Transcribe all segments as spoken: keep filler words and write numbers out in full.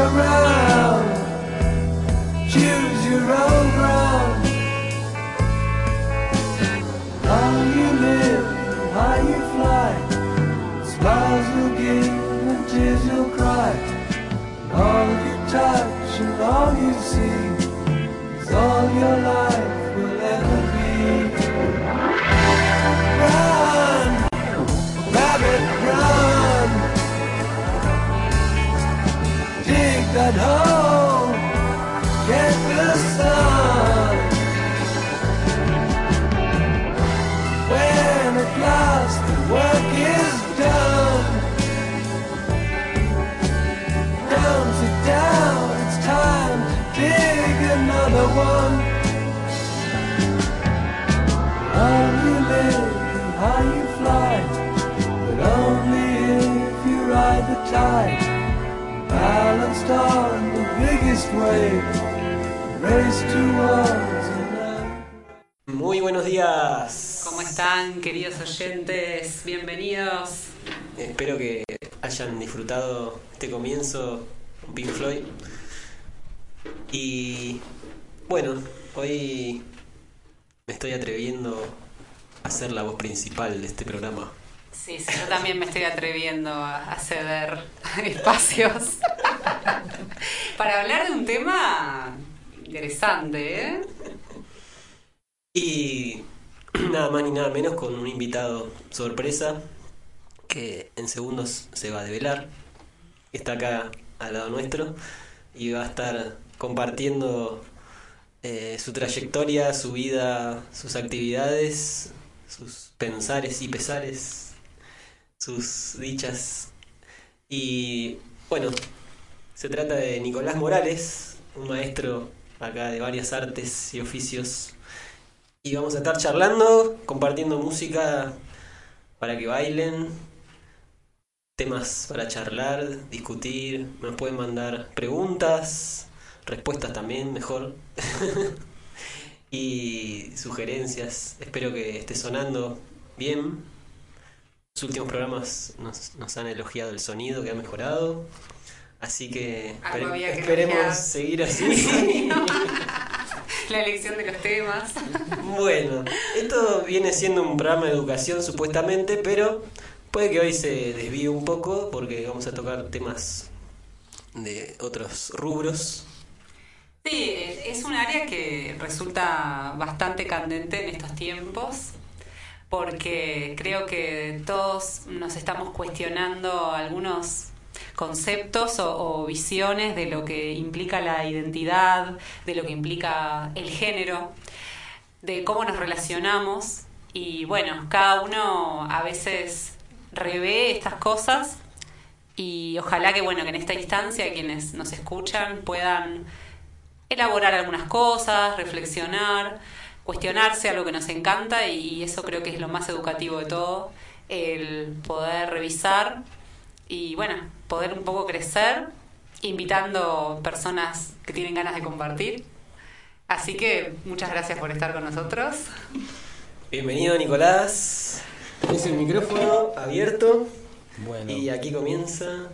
around. Choose your own ground. How you live, how you fly. Smiles you'll give and tears you'll cry. And all you touch and all you see is all your life will ever be. Run, rabbit, run. Dig that hole, get the sun. When at last the work is done, down, sit down, it's time to dig another one. How you live and how you fly, but only if you ride the tide. Balanced on the biggest wave, race towards an end. Muy buenos días. ¿Cómo están, queridos oyentes? Bienvenidos. Espero que hayan disfrutado este comienzo con Pink Floyd. Y bueno, hoy me estoy atreviendo a ser la voz principal de este programa. Sí, sí, yo también me estoy atreviendo a, a ceder espacios para hablar de un tema interesante, ¿eh? Y nada más ni nada menos con un invitado sorpresa que en segundos se va a develar. Está acá al lado nuestro y va a estar compartiendo eh, su trayectoria, su vida, sus actividades, sus pensares y pesares, sus dichas. Y bueno, se trata de Nicolás Morales, un maestro acá de varias artes y oficios. Y vamos a estar charlando, compartiendo música para que bailen, temas para charlar, discutir. Nos pueden mandar preguntas, respuestas también, mejor. Y sugerencias. Espero que esté sonando bien. Los últimos programas nos, nos han elogiado el sonido, que ha mejorado. Así que, Algo había que esperemos elogiar. seguir así. La elección de los temas. Bueno, esto viene siendo un programa de educación supuestamente, pero puede que hoy se desvíe un poco porque vamos a tocar temas de otros rubros. Sí, es un área que resulta bastante candente en estos tiempos, porque creo que todos nos estamos cuestionando algunos conceptos o, o visiones de lo que implica la identidad, de lo que implica el género, de cómo nos relacionamos. Y bueno, cada uno a veces revé estas cosas y ojalá que bueno que en esta instancia quienes nos escuchan puedan elaborar algunas cosas, reflexionar, cuestionarse algo que nos encanta, y eso creo que es lo más educativo de todo, el poder revisar y bueno, poder un poco crecer invitando personas que tienen ganas de compartir. Así que muchas gracias por estar con nosotros. Bienvenido, Nicolás. Es el micrófono abierto. Bueno. Y aquí comienza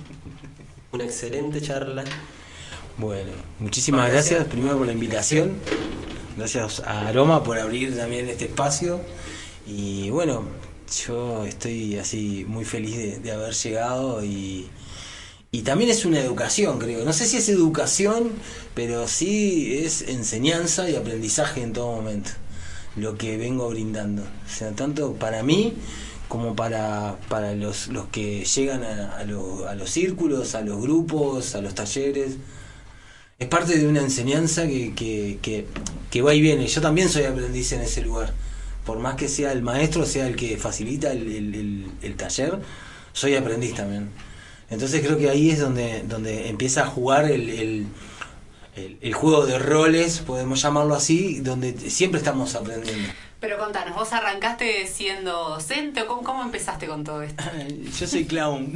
una excelente charla. Bueno, muchísimas gracias primero por la invitación. Gracias a Aroma por abrir también este espacio. Y bueno, yo estoy así muy feliz de, de haber llegado y, y también es una educación, creo. No sé si es educación, pero sí es enseñanza y aprendizaje en todo momento, lo que vengo brindando. O sea, tanto para mí como para, para los, los que llegan a, a, lo, a los círculos, a los grupos, a los talleres. Es parte de una enseñanza que, que, que, que va y viene. Yo también soy aprendiz en ese lugar. Por más que sea el maestro, sea el que facilita el, el, el, el taller, soy aprendiz también. Entonces creo que ahí es donde, donde empieza a jugar el, el, el, el juego de roles, podemos llamarlo así, donde siempre estamos aprendiendo. Pero contanos, ¿vos arrancaste siendo docente o cómo, cómo empezaste con todo esto? Yo soy clown.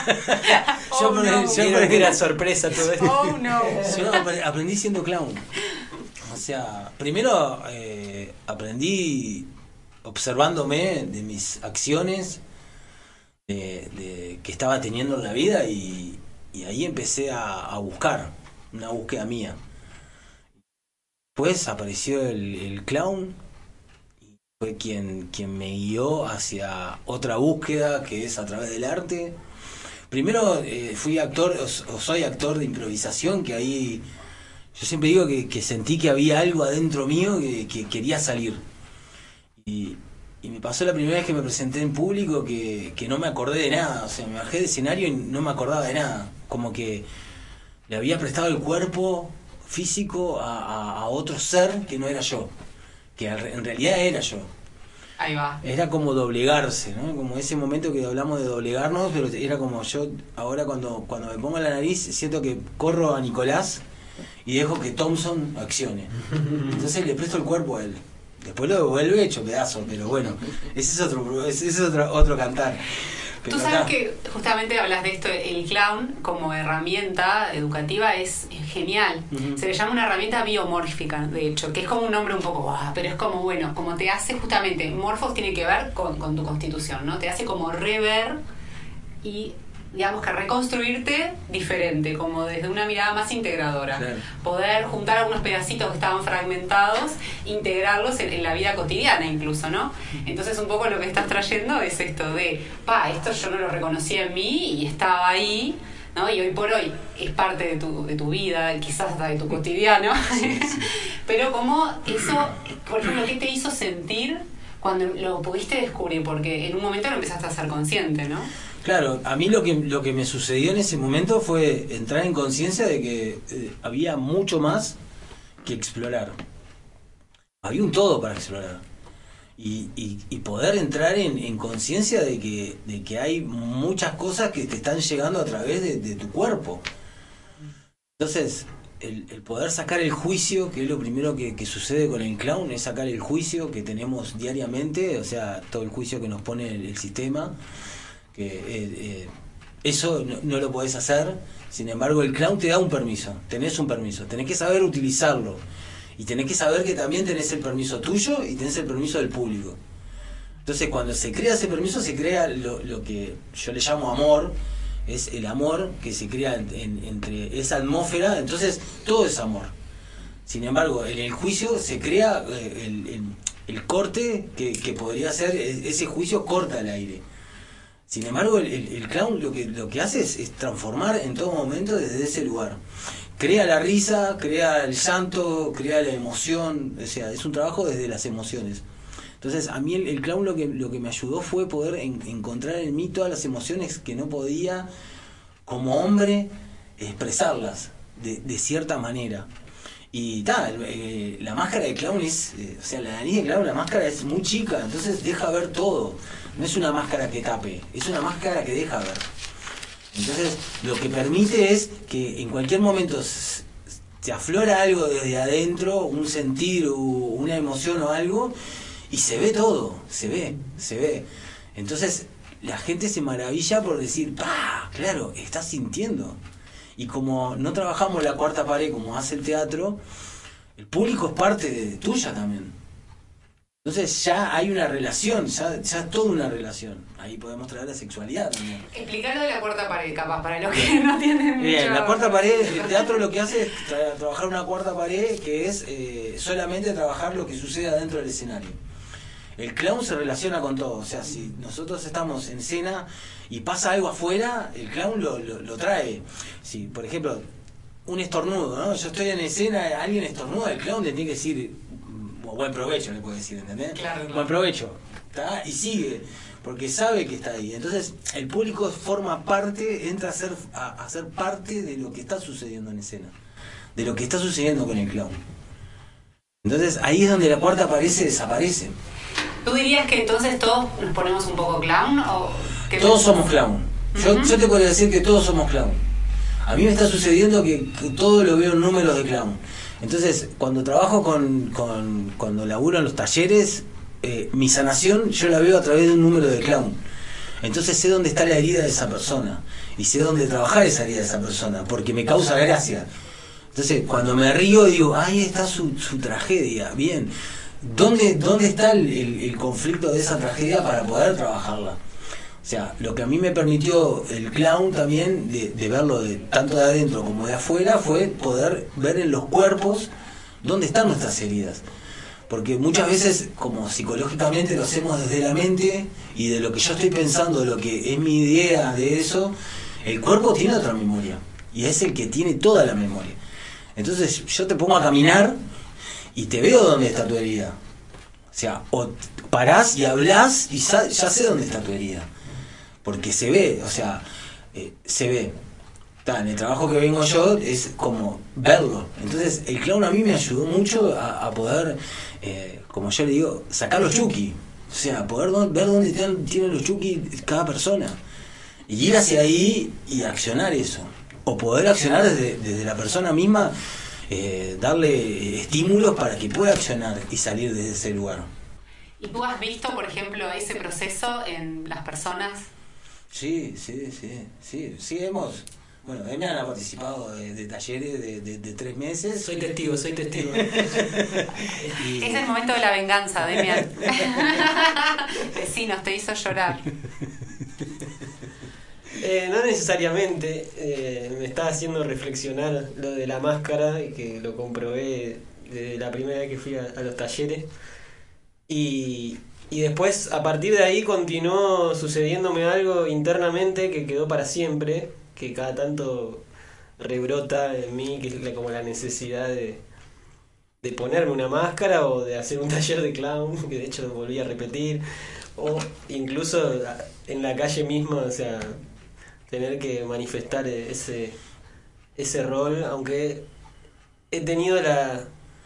Oh, yo no. yo Vieron que era sorpresa todo esto. Oh, no. Yo apre- aprendí siendo clown. O sea, primero eh, aprendí observándome de mis acciones de, de, que estaba teniendo en la vida y, y ahí empecé a, a buscar, una búsqueda mía. Después apareció el, el clown, y fue quien, quien me guió hacia otra búsqueda, que es a través del arte. Primero eh, fui actor, o, o soy actor de improvisación, que ahí yo siempre digo que, que sentí que había algo adentro mío que, que quería salir. Y, y me pasó la primera vez que me presenté en público que, que no me acordé de nada, o sea, me bajé del escenario y no me acordaba de nada, como que le había prestado el cuerpo físico a, a, a otro ser que no era yo, que en realidad era yo. Ahí va. Era como doblegarse, ¿no? Como ese momento que hablamos de doblegarnos, pero era como yo, ahora cuando, cuando me pongo la nariz, siento que corro a Nicolás y dejo que Thompson accione. Entonces le presto el cuerpo a él. Después lo devuelve hecho pedazo, pero bueno, ese es otro, ese es otro, otro cantar. Pero Tú sabes acá, que justamente hablas de esto, el clown como herramienta educativa es genial. Uh-huh. Se le llama una herramienta biomórfica, de hecho, que es como un nombre un poco, ah, pero es como, bueno, como te hace justamente, morfos tiene que ver con, con tu constitución, ¿no? Te hace como rever y, digamos que reconstruirte diferente, como desde una mirada más integradora. Claro. Poder juntar algunos pedacitos que estaban fragmentados, integrarlos en, en la vida cotidiana incluso, ¿no? Entonces un poco lo que estás trayendo es esto de, pa, esto yo no lo reconocía en mí y estaba ahí, ¿no? Y hoy por hoy es parte de tu, de tu vida, quizás hasta de tu cotidiano. Sí, sí. Pero como eso, por ejemplo, ¿qué te hizo sentir cuando lo pudiste descubrir? Porque en un momento lo empezaste a ser consciente, ¿no? Claro, a mí lo que lo que me sucedió en ese momento fue entrar en conciencia de que eh, había mucho más que explorar. Había un todo para explorar. Y, y, y poder entrar en, en conciencia de que, de que hay muchas cosas que te están llegando a través de, de tu cuerpo. Entonces, el, el poder sacar el juicio, que es lo primero que, que sucede con el clown, es sacar el juicio que tenemos diariamente, o sea, todo el juicio que nos pone el, el sistema. Que eh, eh, eso no, no lo podés hacer. Sin embargo, el clown te da un permiso, tenés un permiso, tenés que saber utilizarlo y tenés que saber que también tenés el permiso tuyo y tenés el permiso del público. Entonces, cuando se crea ese permiso, se crea lo, lo que yo le llamo amor, es el amor que se crea en, en, entre esa atmósfera. Entonces todo es amor. Sin embargo, en el juicio se crea eh, el, el, el corte que, que podría ser, ese juicio corta el aire. Sin embargo, el, el, el clown lo que, lo que hace es, es transformar en todo momento desde ese lugar. Crea la risa, crea el llanto, crea la emoción, o sea, es un trabajo desde las emociones. Entonces, a mí el, el clown lo que, lo que me ayudó fue poder en, encontrar en mí todas las emociones que no podía, como hombre, expresarlas de, de cierta manera. Y tal, eh, la máscara de clown es, eh, o sea, la nariz de clown, la máscara es muy chica, entonces deja ver todo. No es una máscara que tape, es una máscara que deja ver. Entonces, lo que permite es que en cualquier momento se aflora algo desde adentro, un sentir, una emoción o algo, y se ve todo, se ve, se ve. Entonces, la gente se maravilla por decir, ¡pah! Claro, estás sintiendo. Y como no trabajamos la cuarta pared como hace el teatro, el público es parte de, de tuya también. Entonces ya hay una relación, ya, ya es toda una relación. Ahí podemos traer la sexualidad también. Explicarlo de la cuarta pared, capaz, para los que no tienen Bien, mucho... la cuarta pared, el teatro lo que hace es tra trabajar una cuarta pared que es eh, solamente trabajar lo que sucede adentro del escenario. El clown se relaciona con todo, o sea, si nosotros estamos en escena y pasa algo afuera, el clown lo, lo, lo trae. Si, por ejemplo, un estornudo, ¿no? Yo estoy en escena, alguien estornuda, el clown le tiene que decir, buen provecho, le puede decir, ¿entendés? Claro, claro. Buen provecho, ¿está? Y sigue, porque sabe que está ahí. Entonces, el público forma parte, entra a ser, a, a ser parte de lo que está sucediendo en escena, de lo que está sucediendo con el clown. Entonces, ahí es donde la cuarta pared se desaparece. ¿Tú dirías que entonces todos nos ponemos un poco clown? O que todos somos clown. Yo, uh-huh. yo te podría decir que todos somos clown. A mí me está sucediendo que, que todo lo veo en números de clown. Entonces, cuando trabajo con, con cuando laburo en los talleres, eh, mi sanación yo la veo a través de un número de clown. Entonces sé dónde está la herida de esa persona y sé dónde trabajar esa herida de esa persona, porque me causa gracia. Entonces, cuando me río digo, ahí está su, su tragedia, bien. ¿Dónde, dónde está el, el, el conflicto de esa tragedia para poder trabajarla? O sea, lo que a mí me permitió el clown también, de, de verlo de, tanto de adentro como de afuera, fue poder ver en los cuerpos dónde están nuestras heridas. Porque muchas veces, como psicológicamente lo hacemos desde la mente, y de lo que yo estoy pensando, de lo que es mi idea de eso, el cuerpo tiene otra memoria, y es el que tiene toda la memoria. Entonces yo te pongo a caminar y te veo dónde está tu herida. O sea, o parás y hablás y ya, ya sé dónde está tu herida. Porque se ve, o sea, eh, se ve. Ta, en el trabajo que vengo yo es como verlo. Entonces el clown a mí me ayudó mucho a, a poder, eh, como yo le digo, sacar los chuki. O sea, poder do- ver dónde tienen, tienen los chuki cada persona. Y ir hacia ahí y accionar eso. O poder accionar desde, desde la persona misma, eh, darle estímulos para que pueda accionar y salir desde ese lugar. ¿Y tú has visto, por ejemplo, ese proceso en las personas? Sí, sí, sí, sí, sí hemos... Bueno, me han participado de, de talleres de, de, de tres meses. Soy testigo, soy testigo. Y... Es el momento de la venganza, Demian. Vecinos, te hizo llorar. Eh, no necesariamente, eh, me está haciendo reflexionar lo de la máscara, y que lo comprobé desde la primera vez que fui a, a los talleres. Y, y después, a partir de ahí, continuó sucediéndome algo internamente que quedó para siempre, que cada tanto rebrota en mí, que es la- como la necesidad de, de ponerme una máscara o de hacer un taller de clown, que de hecho volví a repetir, o incluso a- en la calle misma, o sea, tener que manifestar ese, ese rol, aunque he tenido la,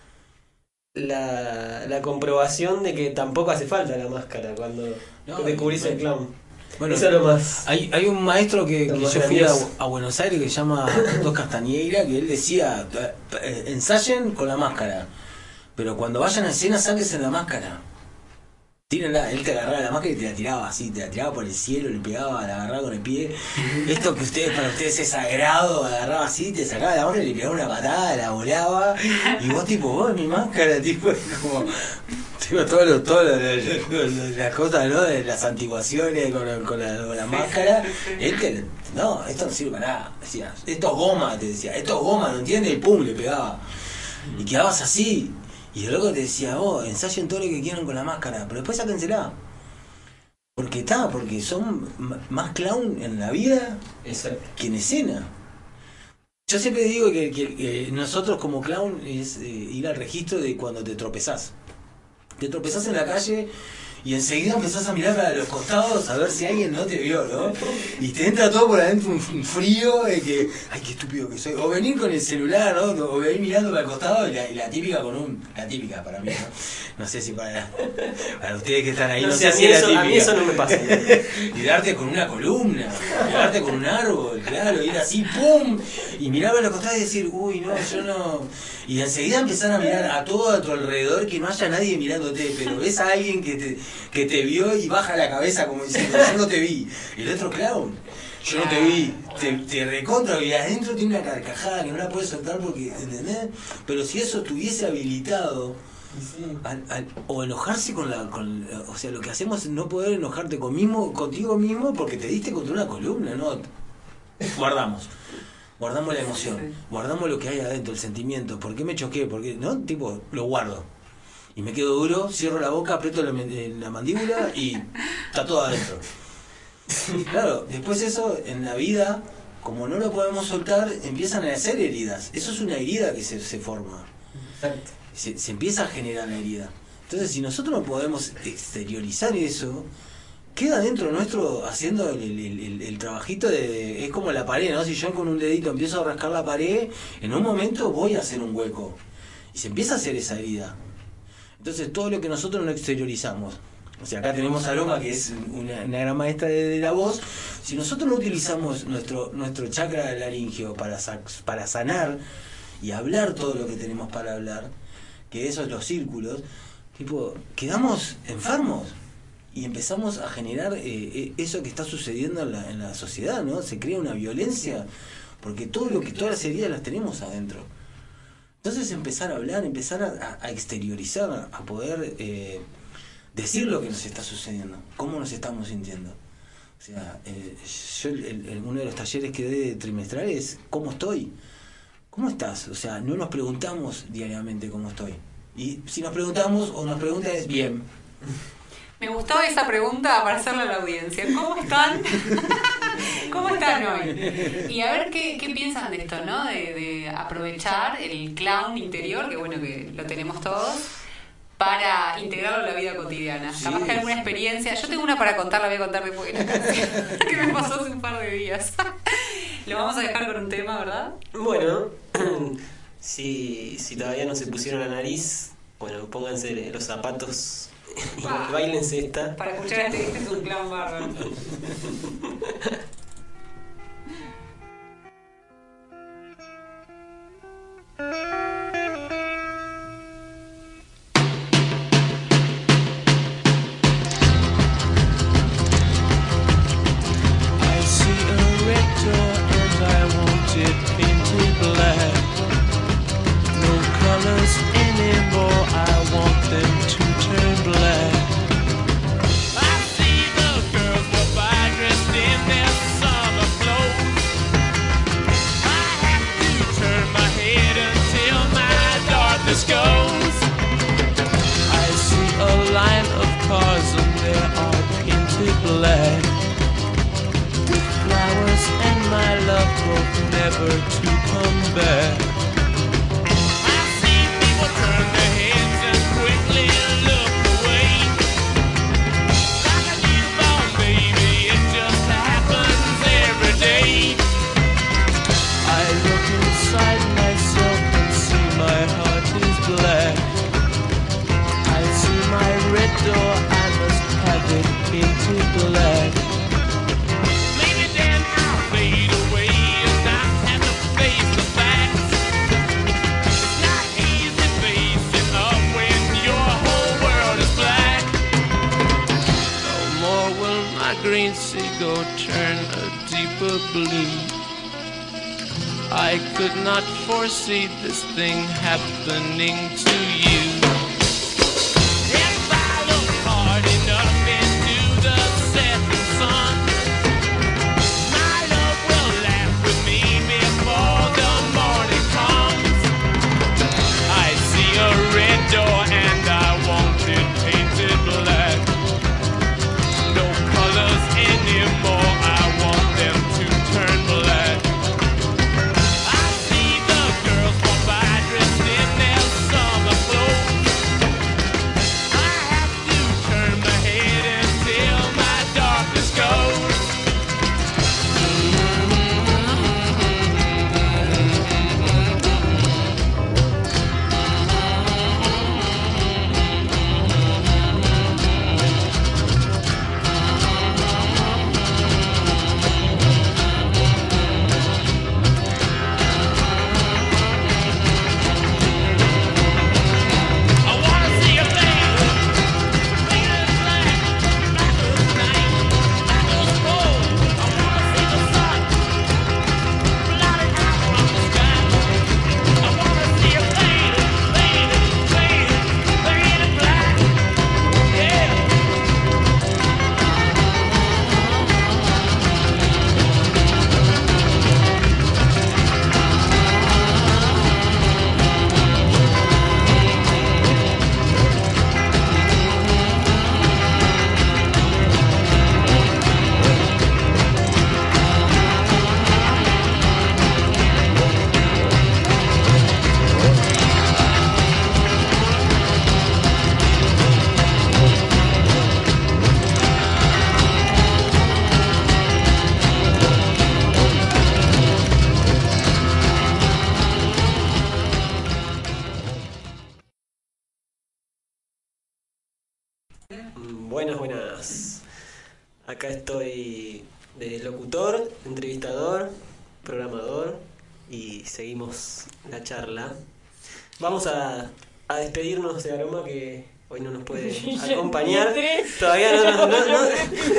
la, la comprobación de que tampoco hace falta la máscara cuando No, descubrís y- el clown. Bueno, Eso es lo más... Hay, hay un maestro que, lo que más yo fui a, grandioso. a Buenos Aires que se llama Dos Castañeira, que él decía, eh, eh, ensayen con la máscara, pero cuando vayan a escena sáquense la máscara. Tírenla, él te agarraba la máscara y te la tiraba así, te la tiraba por el cielo, le pegaba, la agarraba con el pie. Esto que ustedes, para ustedes es sagrado, agarraba así, te sacaba la máscara y le pegaba una patada, la volaba, y vos tipo, vos mi máscara, tipo, como, tipo, todo lo, todo lo- lo- lo- lo- las cosas, ¿no? De las antiguaciones con, la- con la, con la máscara. Él te, no, esto no sirve para nada, decía, esto es goma, te decía, esto es goma, ¿no entiendes? Y pum, le pegaba. Y quedabas así. Y el loco te decía, vos, ensayen todo lo que quieran con la máscara, pero después sáquensela. Porque está, porque son m- más clown en la vida Exacto. que en escena. Yo siempre digo que, que- que nosotros como clown es eh, ir al registro de cuando te tropezás. Te tropezás en la calle y enseguida empezás a mirar para los costados a ver si alguien no te vio, ¿no? Y te entra todo por adentro un, un frío de que, ay, qué estúpido que soy. O venir con el celular, ¿no? O venir mirando para el costado y la, y la típica con un... La típica para mí, ¿no? No sé si para, para ustedes que están ahí, No, no, sé, a sé mí, si es eso, la a mí típica. eso no me pasa. Y darte con una columna, y darte con un árbol, claro, ir así, ¡pum! Y mirar a los costados y decir, uy, no, yo no... Y enseguida empezar a mirar a todo a tu alrededor, que no haya nadie mirándote, pero ves a alguien que te, que te vio y baja la cabeza como diciendo, yo no te vi. El otro clown, yo no te vi, te, te recontra, y adentro tiene una carcajada que no la puedes soltar porque, ¿entendés? Pero si eso estuviese habilitado... Al, al, o enojarse con la, con, o sea, lo que hacemos es no poder enojarte con mismo, contigo mismo porque te diste contra una columna, ¿no? Guardamos, guardamos la emoción, guardamos lo que hay adentro, el sentimiento. ¿Por qué me choqué? Porque, ¿no? Tipo, lo guardo y me quedo duro, cierro la boca, aprieto la, la mandíbula y está todo adentro. Claro, después eso en la vida, como no lo podemos soltar, empiezan a hacer heridas. Eso es una herida que se, se forma. Exacto. Se, se empieza a generar la herida. Entonces, si nosotros no podemos exteriorizar eso, queda dentro nuestro haciendo el, el, el, el trabajito de... Es como la pared, ¿no? Si yo con un dedito empiezo a rascar la pared, en un momento voy a hacer un hueco. Y se empieza a hacer esa herida. Entonces, todo lo que nosotros no exteriorizamos... O sea, acá tenemos a Loma, que es una, una gran maestra de, de la voz. Si nosotros no utilizamos nuestro, nuestro chakra laringio para, sa- para sanar y hablar todo lo que tenemos para hablar, que esos los círculos, tipo, quedamos enfermos y empezamos a generar eh, eso que está sucediendo en la, en la sociedad, ¿no? Se crea una violencia porque todo lo que todas las heridas las tenemos adentro. Entonces empezar a hablar, empezar a, a exteriorizar, a poder eh, decir lo que nos está sucediendo, cómo nos estamos sintiendo. O O sea, eh, yo el, el, uno de los talleres que doy trimestral es ¿cómo estoy? ¿Cómo estás? O sea, no nos preguntamos diariamente cómo estoy. Y si nos preguntamos o nos preguntan es bien. Me gustó esa pregunta para hacerle a la audiencia. ¿Cómo están? ¿Cómo están hoy? Y a ver qué, qué piensan de esto, ¿no? De, de aprovechar el clown interior, que bueno, que lo tenemos todos, para integrarlo en la vida cotidiana. Sí, Capaz que alguna experiencia. Yo tengo una para contar, la voy a contar después de la canción, que me pasó hace un par de días. Lo vamos a dejar con un tema, ¿verdad? Bueno, si, si todavía no se pusieron la nariz, bueno, pónganse los zapatos y Ah, bailense esta. Para escuchar a este, este es un clown bárbaro. I could not foresee this thing happening to you. If I look hard enough into the setting sun, my love will laugh with me before the morning comes. I see a red door and I want it painted black. No colors anymore, I want them to turn black. Buenas, buenas. Acá estoy de locutor, entrevistador, programador y seguimos la charla. Vamos a, a despedirnos de Aroma, que hoy no nos puede acompañar. Todavía no, no, no, no.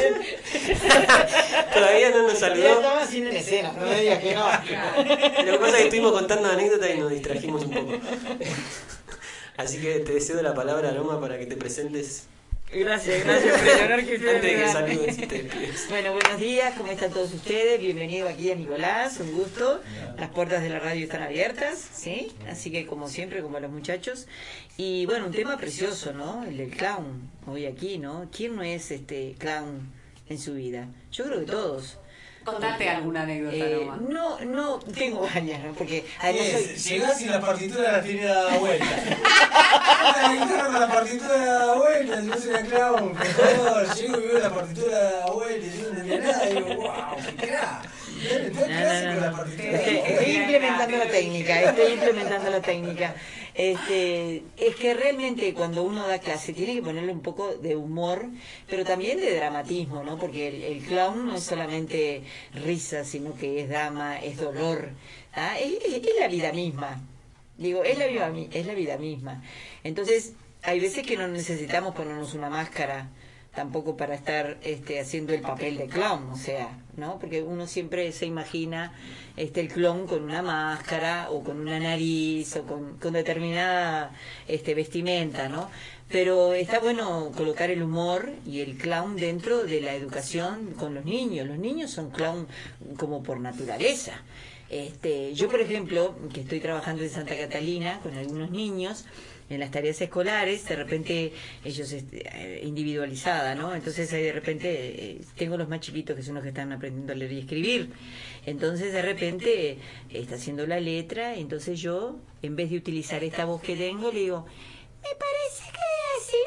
Todavía no nos saludó. Ya estaba haciendo la escena, no me digas que no. Lo que pasa es que estuvimos contando anécdotas y nos distrajimos un poco. Así que te cedo la palabra, Aroma, para que te presentes. Gracias, gracias por el honor que ustedes Antes de me que dan. saludes, si te despides. Bueno, buenos días, ¿cómo están todos ustedes? Bienvenido aquí a Nicolás, un gusto. Las puertas de la radio están abiertas, ¿sí? Así que como siempre, como a los muchachos. Y bueno, un tema precioso, ¿no? El del clown, hoy aquí, ¿no? ¿Quién no es este clown en su vida? Yo creo que todos. Contate alguna anécdota, Eh, Roma. no, no, tengo varias, ¿no? Porque además soy... Llegás y la partitura la tiene dada vuelta. La guitarra con la partitura dada vuelta, yo soy la clown, por favor. Llego y veo la partitura dada vuelta, yo no entendía nada, y digo, wow, qué crack. No, no, no. Estoy, estoy implementando la técnica, estoy implementando la técnica. Este, es que realmente cuando uno da clase tiene que ponerle un poco de humor, pero también de dramatismo, ¿no? Porque el, el clown no es solamente risa, sino que es drama, es dolor, ¿ah? es, es, es la vida misma. Digo, es la vida, mi- es la vida misma. Entonces, hay veces que no necesitamos ponernos una máscara tampoco para estar este, haciendo el papel de clown, o sea, ¿no? Porque uno siempre se imagina este el clown con una máscara o con una nariz o con, con determinada este vestimenta, ¿no? Pero está bueno colocar el humor y el clown dentro de la educación con los niños. Los niños son clown como por naturaleza. Este, yo, por ejemplo, que estoy trabajando en Santa Catalina con algunos niños, en las tareas escolares, de repente ellos este, individualizada, ¿no? Entonces ahí de repente eh, tengo los más chiquitos que son los que están aprendiendo a leer y escribir. Entonces de repente eh, está haciendo la letra, entonces yo, en vez de utilizar esta voz que tengo, le digo, me parece que es así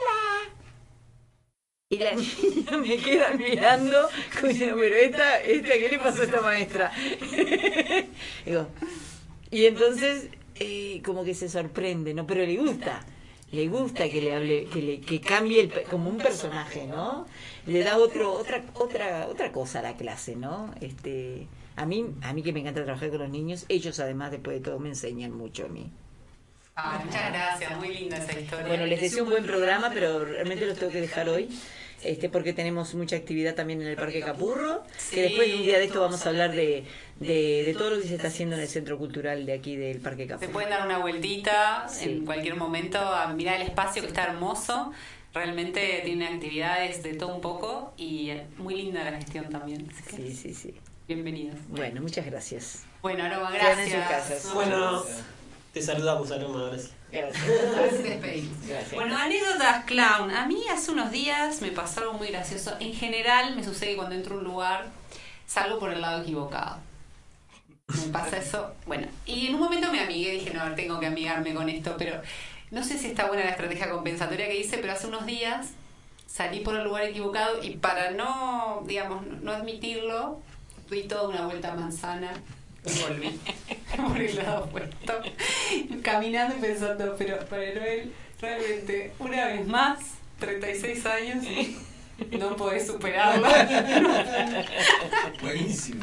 nomás. Y la niña me queda mirando, como diciendo, pero esta, esta, ¿qué le pasó a esta maestra? Digo, y entonces eh, como que se sorprende, ¿no? Pero le gusta, le gusta que le hable, que le, que cambie el, pe- como un personaje, ¿no? Le da otro, otra, otra, otra cosa a la clase, ¿no? Este, a mí, a mí que me encanta trabajar con los niños, ellos además después de todo me enseñan mucho a mí. Ah, muchas gracias, muy linda esa historia. Bueno, les deseo un buen programa, pero realmente los tengo que dejar hoy. Este, porque tenemos mucha actividad también en el Parque Capurro, Sí, que después un día de esto vamos a hablar de, de, de todo lo que se está haciendo en el Centro Cultural de aquí del Parque Se Capurro. pueden dar una vueltita Sí. en cualquier momento a mirar el espacio que está hermoso. Realmente tiene actividades de todo un poco y muy linda la gestión también. Así que Sí, sí, sí. bienvenidos. Bueno, muchas gracias. Bueno, Aroma, Quedan en gracias. sus casas. No, Bueno, te saludamos, Aroma, ahora sí. Gracias. a ver si te despedimos. Gracias. Bueno, anécdotas clown. A mí hace unos días me pasó algo muy gracioso. En general me sucede que cuando entro a un lugar salgo por el lado equivocado. Me pasa eso. Bueno, y en un momento me amigué, dije, no, tengo que amigarme con esto, pero no sé si está buena la estrategia compensatoria que hice, pero hace unos días salí por el lugar equivocado y para no, digamos, no admitirlo, di toda una vuelta a manzana y volví por el lado opuesto, caminando y pensando, pero para Noel, realmente, una vez más, treinta y seis años y no podés superarla. Buenísimo.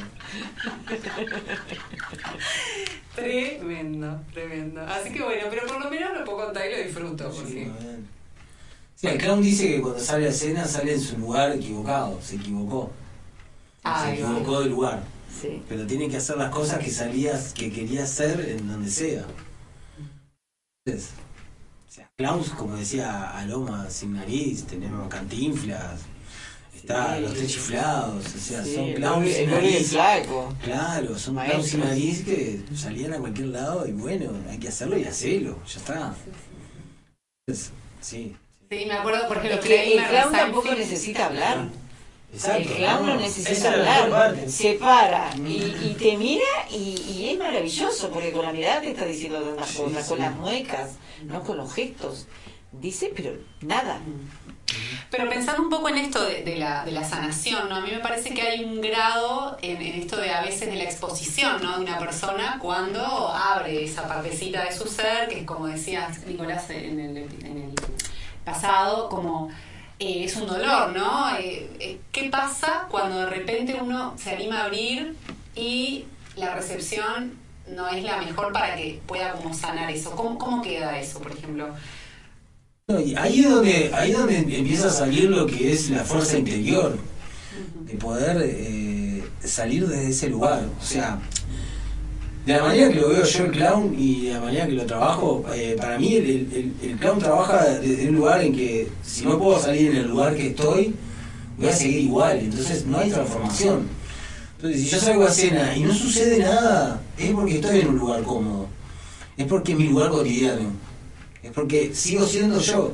Tremendo, tremendo. Así que bueno, pero por lo menos lo puedo contar y lo disfruto. Sí, Porque... bien. Sí, el clown dice que cuando sale a escena sale en su lugar equivocado, se equivocó. Se Ay, equivocó del lugar. Sí. Pero tiene que hacer las cosas que salías, que quería hacer en donde sea. Entonces, o sea, clowns, como decía Aloma, sin nariz, tenemos Cantinflas, está Sí. los tres chiflados, o sea, Sí, son el clowns Loli- sin el Loli nariz. flaco. Claro, son Maestros. clowns sin nariz que salían a cualquier lado y bueno, hay que hacerlo y hacerlo, ya está. Entonces, sí, Sí, me acuerdo, por ejemplo, Es que el Kramer, clown tampoco Seinfeld. necesita hablar. exacto. El clown no Esa necesita es la mejor hablar, parte. se para y, y te mira y, y es maravilloso porque con la mirada te está diciendo tantas Sí, cosas, sí. con las muecas, no con los gestos. Dice, pero nada. Pero pensando un poco en esto de, de, la, de la sanación, ¿no? A mí me parece que hay un grado en, en esto de a veces de la exposición, ¿no? De una persona cuando abre esa partecita de su ser, que es como decías, Nicolás, en el, en el pasado, como eh, es un dolor, ¿no? Eh, eh, ¿Qué pasa cuando de repente uno se anima a abrir y la recepción no es la mejor para que pueda como sanar eso? ¿Cómo, cómo queda eso, por ejemplo? No, y ahí es donde, ahí es donde empieza a salir lo que es la fuerza interior, de poder eh, salir desde ese lugar. O sea, de la manera que lo veo yo el clown y de la manera que lo trabajo, eh, para mí el, el, el clown trabaja desde un lugar en que si no puedo salir en el lugar que estoy, voy a seguir igual, entonces no hay transformación. Entonces si yo salgo a escena y no sucede nada, es porque estoy en un lugar cómodo, es porque es mi lugar cotidiano, es porque sigo siendo yo.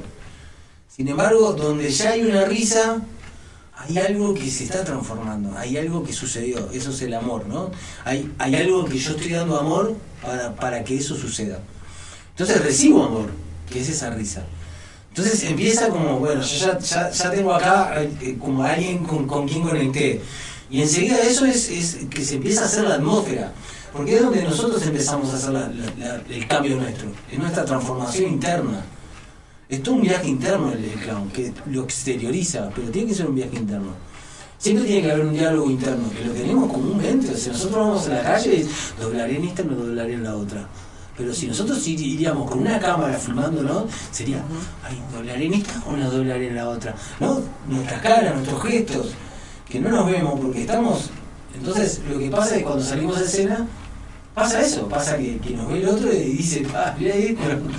Sin embargo, donde ya hay una risa, hay algo que se está transformando, hay algo que sucedió, eso es el amor, ¿no? Hay, hay algo que yo estoy dando amor para, para que eso suceda. Entonces recibo amor, que es esa risa. Entonces empieza como, bueno, yo ya, ya, ya tengo acá eh, como alguien con, con quien conecté. Y enseguida eso es, es que se empieza a hacer la atmósfera, porque es donde nosotros empezamos a hacer la, la, la, el cambio nuestro, es nuestra transformación interna. Es todo un viaje interno el, el clown, que lo exterioriza, pero tiene que ser un viaje interno. Siempre tiene que haber un diálogo interno, que lo tenemos comúnmente. O sea, nosotros vamos a la calle y doblaré en esta, no doblaré en la otra. Pero si nosotros iríamos con una cámara filmándonos, sería, ay, doblaré en esta o no doblaré en la otra. No, nuestras caras, nuestros gestos, que no nos vemos porque estamos... Entonces, lo que pasa es que cuando salimos de escena, pasa eso, pasa que, que nos ve el otro y dice, ah, mira ahí,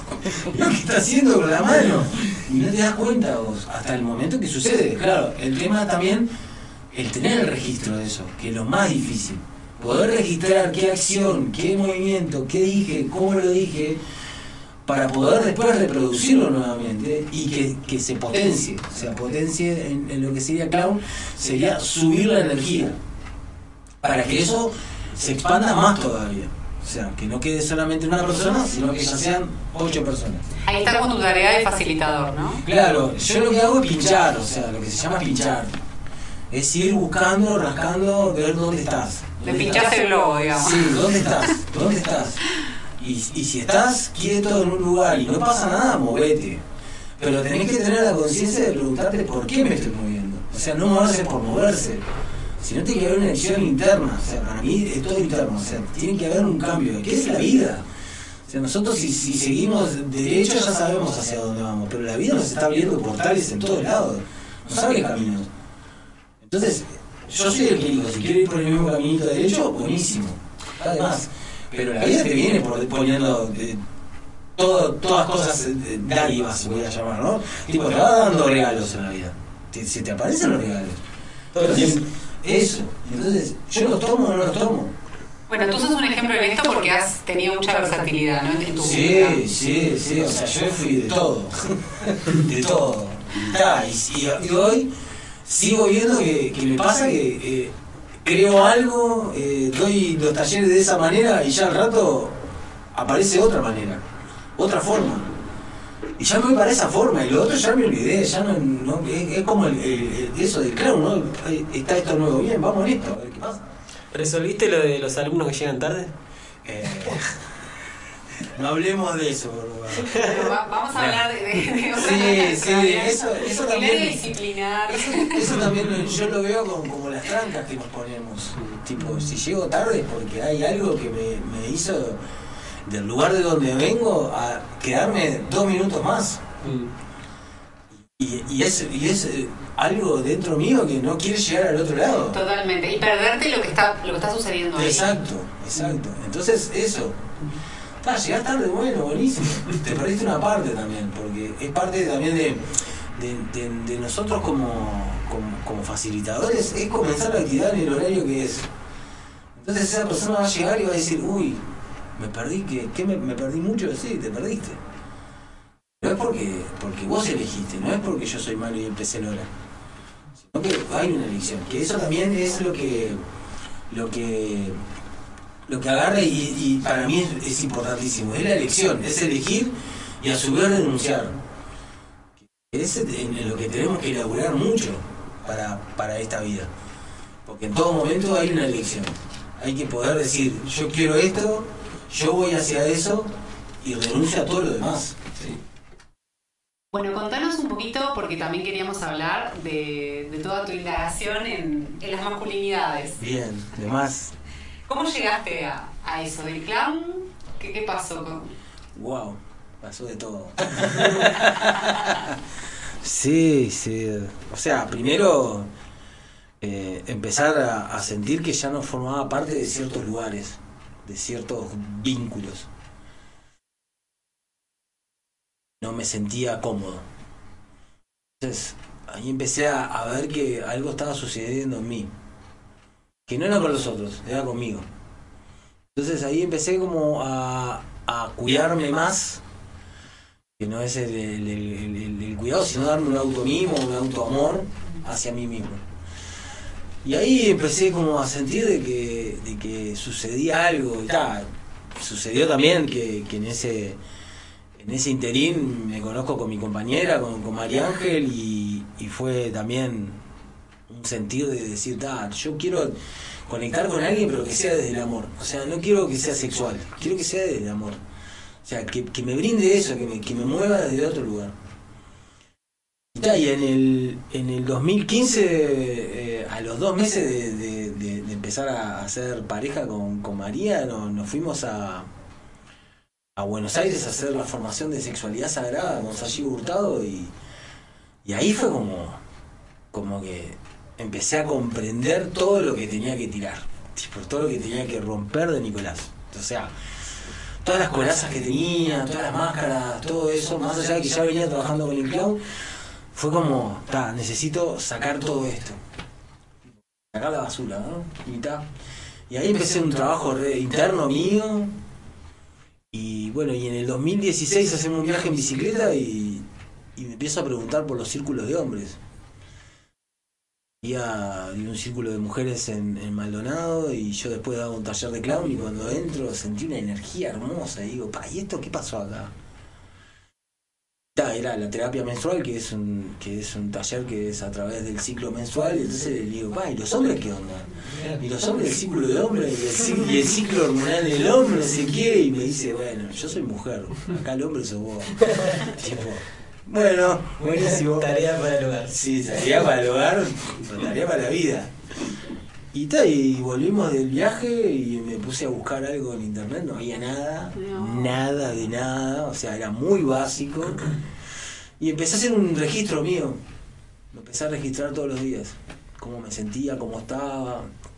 lo que está haciendo con la mano. Y no te das cuenta vos, hasta el momento que sucede. Claro, el tema también, el tener el registro de eso, que es lo más difícil. Poder registrar qué acción, qué movimiento, qué dije, cómo lo dije, para poder después reproducirlo nuevamente y que, que se potencie. O sea, potencie en, en lo que sería clown, sería subir la energía. Para que eso se expanda más todavía. O sea, que no quede solamente una persona, sino que ya sean ocho personas. Ahí está con tu tarea de facilitador, ¿no? Claro, yo lo que hago es pinchar, o sea, lo que se llama pinchar. Es ir buscando, rascando, ver dónde estás. Le pinchás el globo, digamos. Sí, ¿dónde estás? ¿Dónde estás? Y, y si estás quieto en un lugar y no pasa nada, movete. Pero tenés que tener la conciencia de preguntarte por qué me estoy moviendo. O sea, no moverse por moverse. Si no tiene que haber una acción interna, o sea, para mí es todo interno, o sea, tiene que haber un cambio, ¿qué es la vida? O sea, nosotros si, si seguimos derecho ya sabemos hacia dónde vamos, pero la vida nos está abriendo portales en todos lados, no sabe qué caminos. Entonces, yo soy el que digo, si quiero ir por el mismo caminito derecho, buenísimo, además, pero la vida te viene por, poniendo eh, todo, todas cosas eh, dádivas, voy a llamar, ¿no? Tipo, te va dando regalos en la vida, te, se te aparecen los regalos. Entonces, eso, entonces, ¿yo los tomo o no los tomo? Bueno, tú sos un ejemplo en esto porque has tenido mucha versatilidad, ¿no? En tu sí, vida. sí, sí, o sea, yo fui de todo, de todo. Y, y, y hoy sigo viendo que, que me pasa que eh, creo algo, eh, doy los talleres de esa manera y ya al rato aparece otra manera, otra forma. Y ya me voy para esa forma, y lo otro ya me olvidé, ya no, no es, es como el, el, el, eso del clown, ¿no? Está esto nuevo, bien, vamos en esto, a ver qué pasa. ¿Resolviste lo de los alumnos que llegan tarde? Eh, no hablemos de eso, por favor. Bueno, va, vamos a hablar de, de, de otra Sí, sí, eso, eso también. disciplinar. Eso, eso también yo lo veo como, como las trancas que nos ponemos. Tipo, si llego tarde es porque hay algo que me, me hizo del lugar de donde vengo a quedarme dos minutos más. Mm. Y, y, es, y es algo dentro mío que no quiere llegar al otro lado. Totalmente. Y perderte lo que está, lo que está sucediendo ahí. Exacto, exacto. Entonces, eso. Ah, llegar tarde, bueno, buenísimo. Te perdiste una parte también, porque es parte también de, de, de, de nosotros como, como, como facilitadores, es comenzar la actividad en el horario que es. Entonces esa persona va a llegar y va a decir, uy, me perdí, ¿qué, qué me, me perdí mucho? Sí, te perdiste. No es porque, porque vos elegiste, no es porque yo soy malo y empecé la hora, sino que hay una elección, que eso también es lo que lo que lo que agarra y, y para mí es, es importantísimo, es la elección, es elegir y a su vez renunciar. Es en, en lo que tenemos que elaborar mucho para, para esta vida, porque en todo momento hay una elección, hay que poder decir, yo quiero esto, yo voy hacia eso y renuncio a todo lo demás. ¿Sí? Bueno, contanos un poquito, porque también queríamos hablar de, de toda tu indagación en, en las masculinidades. Bien, además. ¿Cómo llegaste a, a eso del clown? ¿Qué, qué pasó con...? Wow, pasó de todo. Sí, sí. O sea, primero eh, empezar a, a sentir que ya no formaba parte de ciertos lugares. de ciertos vínculos. No me sentía cómodo. Entonces, ahí empecé a, a ver que algo estaba sucediendo en mí. Que no era con los otros, era conmigo. Entonces ahí empecé como a, a cuidarme más, que no es el, el, el, el, el cuidado, sino darme un automimo, un autoamor hacia mí mismo. Y ahí empecé como a sentir de que, de que sucedía algo. Y ta, sucedió también que, que en ese en ese interín me conozco con mi compañera, con, con María Ángel, y, y fue también un sentido de decir, ta, yo quiero conectar con alguien, pero que sea desde el amor. O sea, no quiero que sea sexual, quiero que sea desde el amor. O sea, que, que me brinde eso, que me, que me mueva desde otro lugar. Y, ta, y en el en el dos mil quince, eh, a los dos meses de, de, de, de empezar a hacer pareja con, con María, nos, nos fuimos a, a Buenos Aires a hacer la formación de sexualidad sagrada con Sashi Hurtado, y, y ahí fue como, como que empecé a comprender todo lo que tenía que tirar, tipo, todo lo que tenía que romper de Nicolás. O sea, todas las corazas que tenía, todas las máscaras, todo eso, más allá de que ya venía trabajando con el clown, fue como, ta, necesito sacar todo esto, sacar la basura, ¿no? Y, ta, y ahí empecé un trabajo re interno mío. Y bueno, y en el dos mil dieciséis hacemos un viaje en bicicleta y, y me empiezo a preguntar por los círculos de hombres. Había un círculo de mujeres en, en Maldonado, y yo después daba un taller de clown, y cuando entro sentí una energía hermosa y digo, pa, ¿y esto qué pasó acá? Era la terapia menstrual, que es un que es un taller que es a través del ciclo menstrual, y entonces le digo, pa, ¿y los hombres qué onda? Y los hombres, el ciclo de hombre, y el ciclo, y el ciclo hormonal del hombre, no sé qué, y me dice, bueno, yo soy mujer, acá el hombre sos vos. Tipo, bueno, buenísimo. Tarea para el hogar. Sí, tarea para el hogar, tarea para la vida. Y tal, y volvimos del viaje y me puse a buscar algo en internet, no había nada, no. nada de nada, o sea, era muy básico. Y empecé a hacer un registro mío, lo empecé a registrar todos los días, cómo me sentía, cómo estaba.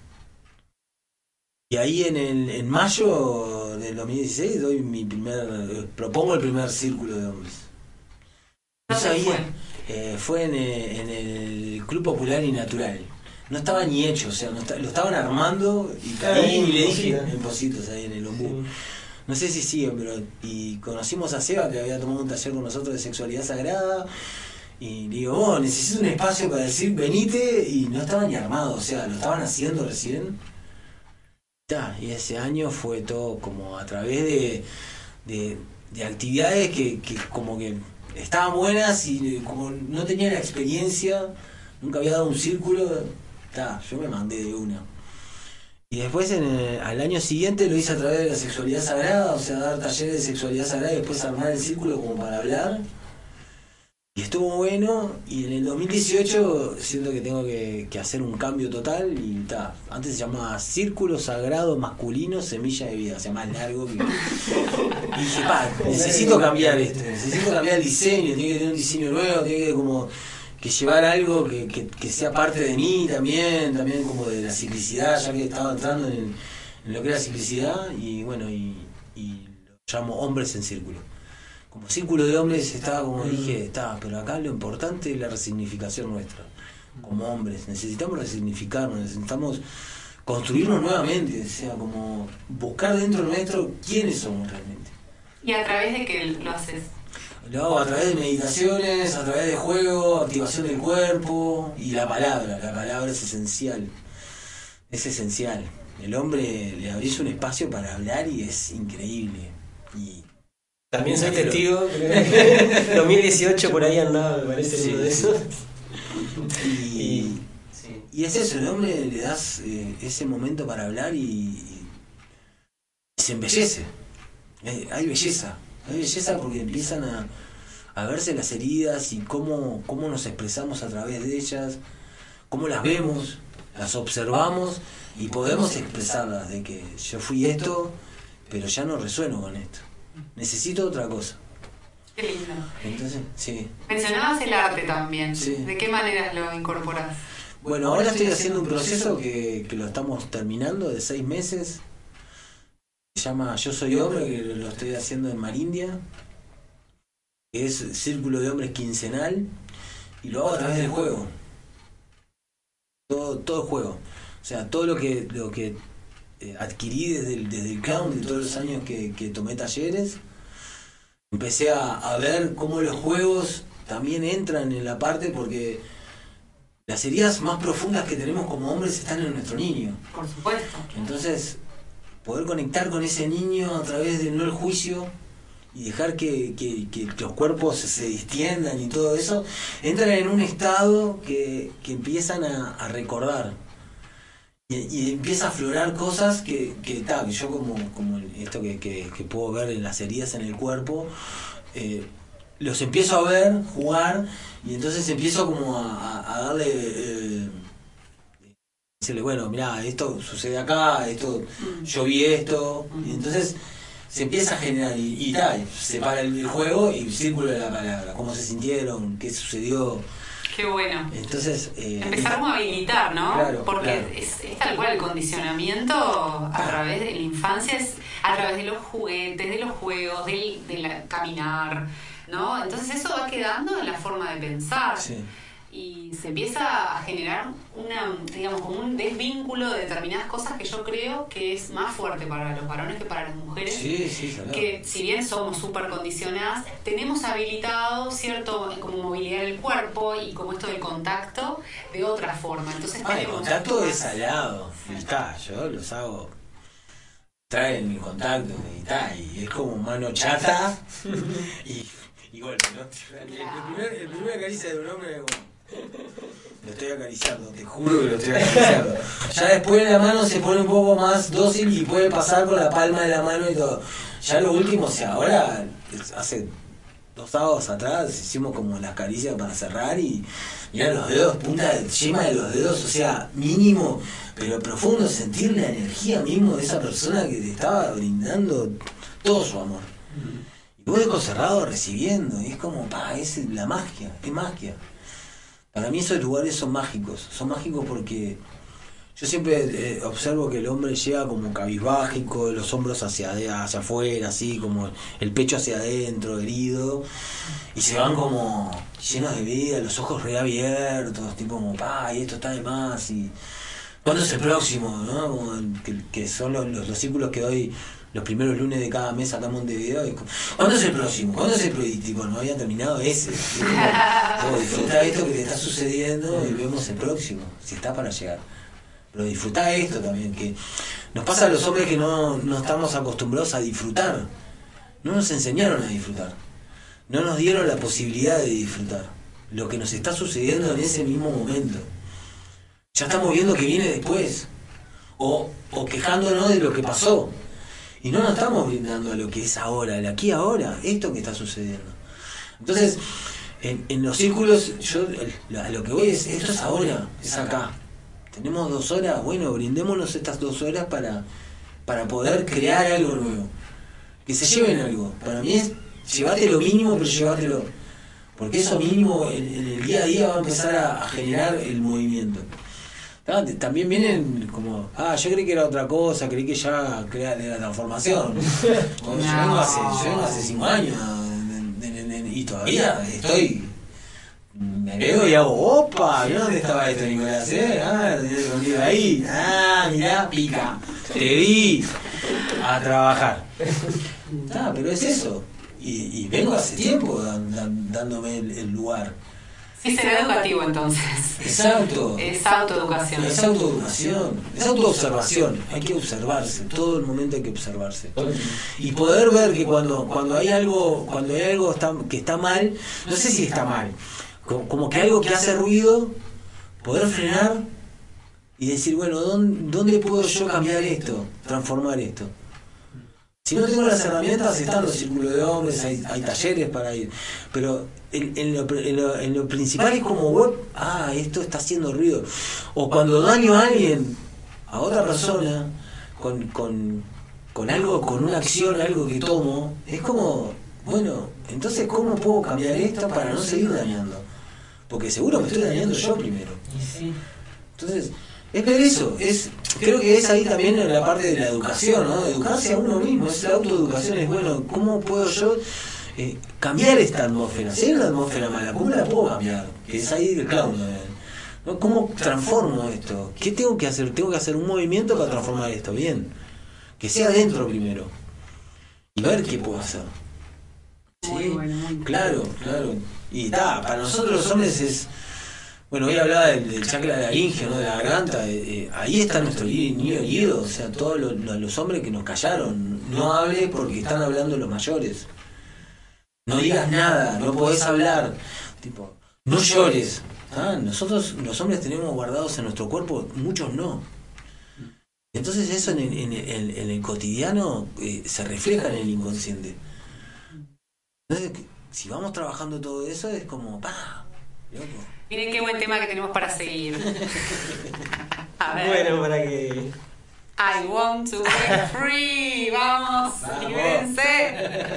Y ahí en el en mayo del dos mil dieciséis doy mi primer, propongo el primer círculo de hombres. No sabía, eh, fue en, en el Club Popular y Natural. No estaba ni hecho, o sea, no está, lo estaban armando y caí y le dije en Positos ahí en el ombú. No sé si siguen, pero y conocimos a Seba, que había tomado un taller con nosotros de sexualidad sagrada, y digo, oh, necesito un espacio para decir venite, y no estaba ni armado, o sea, lo estaban haciendo recién. Y ese año fue todo como a través de, de, de actividades que, que como que estaban buenas, y como no tenía la experiencia, nunca había dado un círculo. Ta, yo me mandé de una. Y después en el, al año siguiente lo hice a través de la sexualidad sagrada, o sea, dar talleres de sexualidad sagrada y después armar el círculo como para hablar. Y estuvo bueno, y en el dos mil dieciocho siento que tengo que, que hacer un cambio total, y ta, antes se llamaba Círculo Sagrado Masculino Semilla de Vida, o sea, más largo que... Y dije, pa, necesito cambiar esto, necesito cambiar el diseño, tiene que tener un diseño nuevo, tiene que como... que llevar algo que, que, que sea parte de mí también, también como de la ciclicidad, ya que estaba entrando en, en lo que era ciclicidad, y bueno, y, y lo llamo Hombres en Círculo. Como círculo de hombres estaba, como dije, estaba, pero acá lo importante es la resignificación nuestra, como hombres, necesitamos resignificarnos, necesitamos construirnos nuevamente, o sea, como buscar dentro nuestro quiénes somos realmente. ¿Y a través de qué lo haces? Lo hago a través de meditaciones, a través de juego, activación del cuerpo y la palabra. La palabra es esencial. Es esencial. El hombre le abrís un espacio para hablar y es increíble. Y también soy testigo. dos mil dieciocho por ahí andaba, me parece, sí, uno de esos. Y, y, sí. y es eso, el hombre le das eh, ese momento para hablar y, y se embellece. Hay, hay belleza. Hay belleza porque empiezan a, a verse las heridas y cómo, cómo nos expresamos a través de ellas, cómo las vemos, las observamos y podemos expresarlas de que yo fui esto, pero ya no resueno con esto. Necesito otra cosa. Qué lindo. Entonces, sí. Mencionabas el arte también. Sí. ¿De qué maneras lo incorporas? Bueno, ahora estoy haciendo un proceso que, que lo estamos terminando de seis meses. se llama Yo Soy Hombre, que lo estoy haciendo en Marindia, que es Círculo de Hombres quincenal, y lo hago a través del juego. Todo, todo el juego. O sea, todo lo que lo que eh, adquirí desde el, desde el clown, de todos los años que, que tomé talleres, empecé a, a ver cómo los juegos también entran en la parte, porque las heridas más profundas que tenemos como hombres están en nuestro niño. Por supuesto. Entonces, poder conectar con ese niño a través del no el juicio y dejar que, que, que los cuerpos se distiendan y todo eso, entran en un estado que, que empiezan a, a recordar. Y, y empieza a aflorar cosas que, que, ta, que yo como, como esto que, que, que puedo ver en las heridas en el cuerpo, eh, los empiezo a ver, jugar, y entonces empiezo como a, a darle, eh, decirle, bueno, mirá, esto sucede acá, esto, yo vi esto, y entonces se empieza a generar, y, y tal, se para el, el juego y círculo de la palabra, cómo se sintieron, qué sucedió. Qué bueno. Entonces, eh, empezar como a habilitar, ¿no? Claro, porque claro. Es, es tal cual el condicionamiento a través de la infancia, es a través de los juguetes, de los juegos, del, de la, caminar, ¿no? Entonces eso va quedando en la forma de pensar. Sí. Y se empieza a generar una, digamos, como un desvínculo de determinadas cosas que yo creo que es más fuerte para los varones que para las mujeres. Sí, sí, claro. Que si bien somos súper condicionadas, tenemos habilitado cierto como movilidad del cuerpo y como esto del contacto de otra forma. Entonces ah, el tenemos contacto es salado. Y está, yo los hago. Traen mi contacto y está, y es como mano chata y, y golpe, ¿no? El, el, primer, el primer acaricia de un hombre es como. Lo estoy acariciando, te juro que lo estoy acariciando. Ya después la mano se pone un poco más dócil y puede pasar con la palma de la mano y todo. Ya lo último, o sea, ahora, hace dos sábados atrás hicimos como las caricias para cerrar y mirá los dedos, punta de yema de los dedos, o sea, mínimo, pero profundo, sentir la energía mismo de esa persona que te estaba brindando todo su amor. Y vos de ojos cerrados recibiendo, y es como, pa, es la magia, es magia. Para mí esos lugares son mágicos, son mágicos porque yo siempre eh, observo que el hombre llega como cabizbajico, los hombros hacia, hacia afuera, así como el pecho hacia adentro, herido, y se van como llenos de vida, los ojos reabiertos, tipo como, pa, y esto está de más, y ¿cuándo es el próximo? ¿No? Como que, que son los, los, los círculos que doy los primeros lunes de cada mes acá en Montevideo. ¿Cuándo es el próximo? ¿Cuándo es el próximo? Tipo, no había terminado ese. Como, disfrutá esto que te está sucediendo y vemos el próximo, si está para llegar. Pero disfrutá esto también, que nos pasa a los hombres que no, no estamos acostumbrados a disfrutar. No nos enseñaron a disfrutar. No nos dieron la posibilidad de disfrutar lo que nos está sucediendo en ese mismo momento. Ya estamos viendo que viene después. O, o quejándonos de lo que pasó. Y no nos estamos brindando a lo que es ahora, el aquí ahora, esto que está sucediendo. Entonces, en, en los círculos, yo a lo que voy es, esto es ahora, es acá. Tenemos dos horas, bueno, brindémonos estas dos horas para, para poder crear algo nuevo. Que se lleven algo. Para mí es, llevate lo mínimo, pero llévatelo. Porque eso mínimo en, en el día a día va a empezar a, a generar el movimiento. También vienen como, ah, yo creí que era otra cosa, creí que ya crea de la transformación. No. Yo, vengo hace, yo vengo hace cinco años de, de, de, de, y todavía estoy, me veo y hago, opa, ¿no? ¿Dónde estaba esto, Nicolás? ¿Eh? Ah, lo ahí, ah, mirá, pica, te vi a trabajar. Ah, pero es eso, y, y vengo hace tiempo dan, dan, dándome el, el lugar. Sí, será educativo entonces. Exacto. Es autoeducación. Es autoeducación, es autoobservación. Hay que observarse, todo el momento hay que observarse. Y poder ver que cuando cuando hay algo cuando hay algo está, que está mal, no sé si está mal, como que algo que hace ruido, poder frenar y decir, bueno, ¿dónde, dónde puedo yo cambiar esto, transformar esto? Si no tengo las herramientas, están los círculos de hombres, hay, hay talleres para ir. Pero en, en, lo, en, lo, en lo principal es como, web, ah, esto está haciendo ruido. O cuando daño a alguien, a otra persona, con, con, con algo, con una acción, algo que tomo, es como, bueno, entonces ¿cómo puedo cambiar esto para no seguir dañando? Porque seguro me estoy dañando yo primero. Entonces, es ver eso, es, creo que es ahí también en la parte de la educación, ¿no? Educarse a uno mismo, es la autoeducación, es bueno, ¿cómo puedo yo eh, cambiar esta atmósfera? Si hay una atmósfera mala, ¿cómo la puedo cambiar? Que es ahí el clown, ¿no? ¿Cómo transformo esto? ¿Qué tengo que hacer? Tengo que hacer un movimiento para transformar esto, bien. Que sea adentro primero. Y ver qué puedo hacer. ¿Sí? Muy bueno, muy Claro, claro. Y está, para nosotros los hombres es... Bueno, hoy hablaba del, del chakra laríngeo, ¿no? De la garganta. Eh, eh, ahí está nuestro niño herido. O sea, todos los, los, los hombres que nos callaron. No hables porque están hablando los mayores. No digas nada, no podés hablar. Tipo, no llores. ¿Ah? Nosotros los hombres tenemos guardados en nuestro cuerpo, muchos no. Entonces eso en el, en el, en el cotidiano eh, se refleja en el inconsciente. Entonces, si vamos trabajando todo eso, es como, ¡pah! Loco. Miren qué buen tema que tenemos para seguir. A ver. Bueno, para que... I want to be free. Vamos, libérense.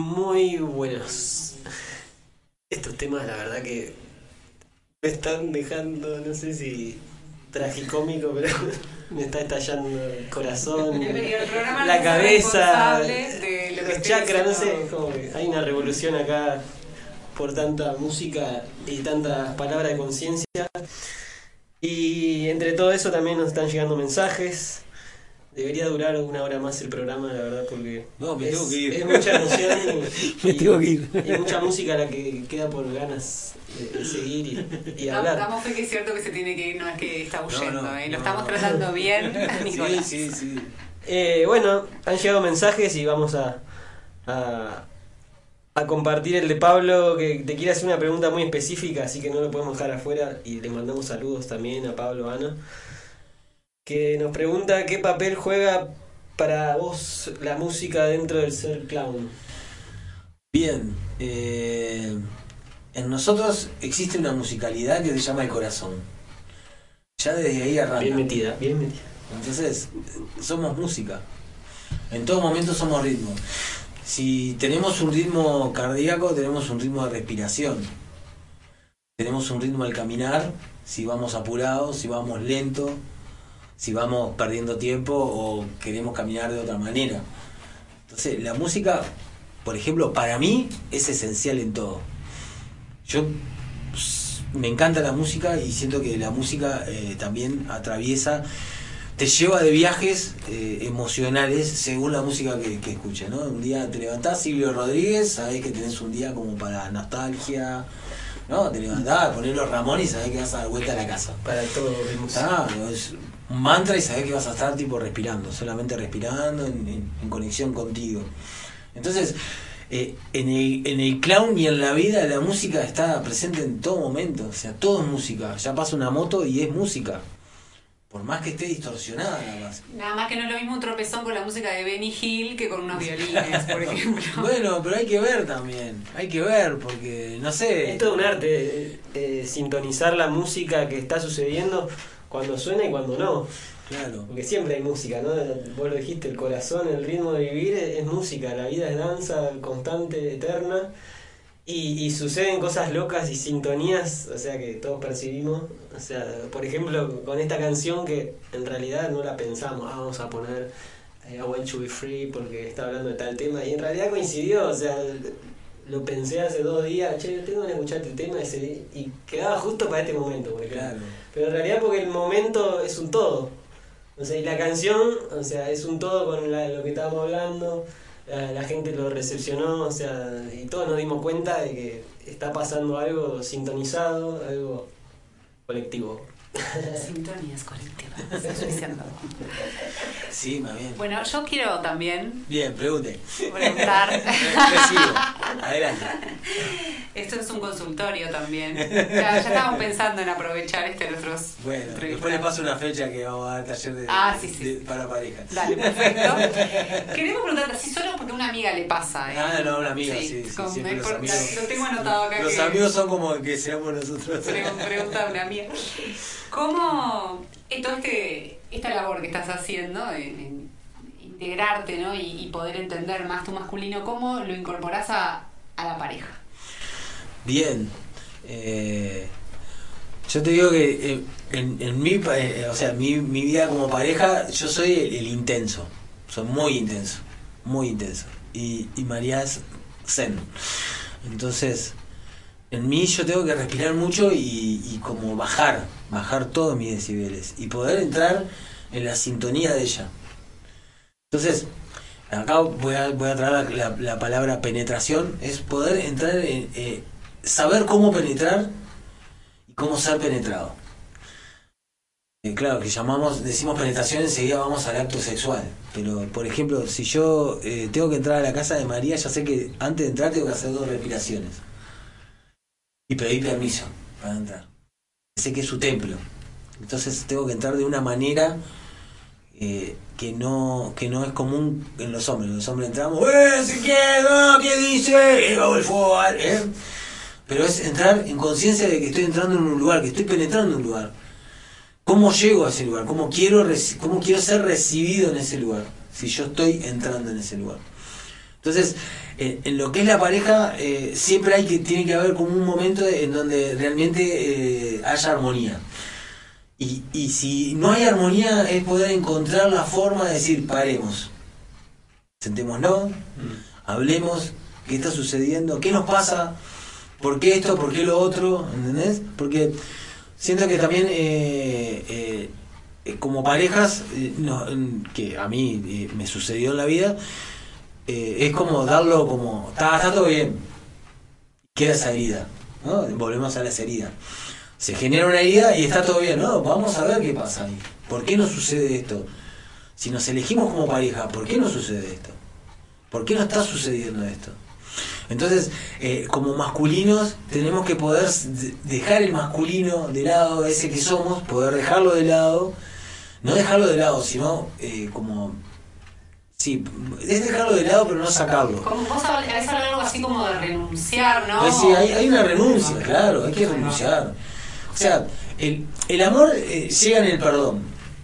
Muy buenos. Estos temas, la verdad que me están dejando, no sé si tragicómico, pero me está estallando el corazón, Bienvenido al programa, la no cabeza, soy responsable de lo que los estoy chakras, no diciendo. sé, como que hay una revolución acá por tanta música y tantas palabras de conciencia. Y entre todo eso también nos están llegando mensajes. Debería durar una hora más el programa, la verdad, porque No, me es, tengo que ir. es mucha emoción y, Me y- tengo que ir. y mucha música la que queda por ganas de, de seguir y, y No, hablar. damos fe que es cierto que se tiene que ir, no es que está huyendo, No, no, ¿eh? Lo no, estamos no. tratando bien, Nicolás. Sí, sí, sí. Eh, bueno, han llegado mensajes y vamos a, a, a compartir el de Pablo, que te quiere hacer una pregunta muy específica, así que no lo podemos dejar afuera. Y le mandamos saludos también a Pablo, Ana, que nos pregunta qué papel juega para vos la música dentro del ser clown. Bien, eh, en nosotros existe una musicalidad que se llama el corazón. Ya desde ahí arranca. Bien metida, bien metida. Entonces, somos música. En todo momento somos ritmo. Si tenemos un ritmo cardíaco, tenemos un ritmo de respiración. Tenemos un ritmo al caminar, si vamos apurados, si vamos lentos, si vamos perdiendo tiempo o queremos caminar de otra manera. Entonces, la música, por ejemplo, para mí es esencial en todo. Yo pues, me encanta la música y siento que la música eh, también atraviesa, te lleva de viajes eh, emocionales según la música que, que escuches, ¿no? Un día te levantás, Silvio Rodríguez, sabés que tenés un día como para nostalgia, ¿no? Te levantás, ponés los Ramones y sabés que vas a dar vuelta a la casa. Para todo ritmos. Ah, es un mantra y sabés que vas a estar tipo respirando, solamente respirando en, en, en conexión contigo. Entonces, eh, en, el, en el clown y en la vida la música está presente en todo momento, o sea, todo es música. Ya pasa una moto y es música, por más que esté distorsionada la base. Nada más que no es lo mismo un tropezón con la música de Benny Hill que con unos violines, por ejemplo. Bueno, pero hay que ver también, hay que ver, porque, no sé... Es todo un arte, eh, eh, sintonizar la música que está sucediendo cuando suena y cuando no. Claro. Porque siempre hay música, ¿no? Vos lo dijiste, el corazón, el ritmo de vivir es, es música, la vida es danza constante, eterna, y, y suceden cosas locas y sintonías, o sea, que todos percibimos. O sea, por ejemplo, con esta canción que en realidad no la pensamos, ah, vamos a poner eh, I Want to Be Free porque está hablando de tal tema, y en realidad coincidió, o sea, lo pensé hace dos días, che, tengo que escuchar este tema ese día, y quedaba justo para este momento, por ejemplo. Claro. Pero en realidad porque el momento es un todo. O sea, y la canción, o sea, es un todo con la- lo que estábamos hablando, la, la gente lo recepcionó, o sea, y todos nos dimos cuenta de que está pasando algo sintonizado, algo colectivo. Sintonías colectivas, estoy diciendo. Sí, más bien. Bueno, yo quiero también Bien, pregunte. preguntar. Recibo. Adelante. Esto es un consultorio también. Ya, ya estábamos pensando en aprovechar este nuestros. Bueno, después le paso una fecha que vamos a dar taller de, Ah, sí, sí. de- para parejas. Dale, perfecto. Queremos preguntarte así solo porque a una amiga le pasa, ¿eh? Ah, no, una amiga, sí, sí, con- siempre es los por- amigos. Lo tengo anotado acá. Los que amigos son como que seamos nosotros. pre- Pregunta a una amiga. ¿Cómo eh, todo este, esta labor que estás haciendo en, en integrarte, ¿no? y, y poder entender más tu masculino, cómo lo incorporás a, a la pareja? Bien. Eh, yo te digo que eh, en, en mi, pa- eh, o sea, mi, mi vida como pareja, yo soy el, el intenso. Soy muy intenso. Muy intenso. Y, y María es zen. Entonces, en mí yo tengo que respirar mucho y, y como bajar, bajar todos mis decibeles y poder entrar en la sintonía de ella. Entonces, acá voy a, voy a traer la, la, la palabra penetración, es poder entrar en, eh, saber cómo penetrar y cómo ser penetrado. Eh, claro, que llamamos, decimos penetración, enseguida vamos al acto sexual. Pero, por ejemplo, si yo eh, tengo que entrar a la casa de María, ya sé que antes de entrar tengo que hacer dos respiraciones. Y pedir permiso para entrar. Sé que es su templo. Entonces tengo que entrar de una manera eh, que no que no es común en los hombres. Los hombres entramos, ¡eh, si quiero! ¿Qué dice? ¡Eh, vamos al fútbol! ¿eh? Pero es entrar en conciencia de que estoy entrando en un lugar, que estoy penetrando en un lugar. ¿Cómo llego a ese lugar? ¿Cómo quiero, reci- cómo quiero ser recibido en ese lugar? Si yo estoy entrando en ese lugar. Entonces, eh, en lo que es la pareja, eh, siempre hay que tiene que haber como un momento en donde realmente eh, haya armonía. Y, y si no hay armonía, es poder encontrar la forma de decir, paremos, sentémonos, hablemos, qué está sucediendo, qué nos pasa, por qué esto, por qué lo otro, ¿entendés? Porque siento que también eh, eh, como parejas, eh, no, que a mí eh, me sucedió en la vida, Eh, es como darlo como está, está todo bien, queda esa herida, ¿no? Volvemos a las heridas, se genera una herida y está todo bien, ¿no? Vamos a ver qué pasa ahí, ¿por qué no sucede esto? Si nos elegimos como pareja, ¿por qué no sucede esto? ¿Por qué no está sucediendo esto? Entonces, eh, como masculinos tenemos que poder dejar el masculino de lado, ese que somos, poder dejarlo de lado, no dejarlo de lado, sino eh, como sí, es dejarlo de lado pero no sacarlo. Como vos habés hablado algo así como de renunciar, ¿no? Pues sí, hay, hay una renuncia, claro, hay que renunciar. O sea, el, el amor eh, llega en el perdón.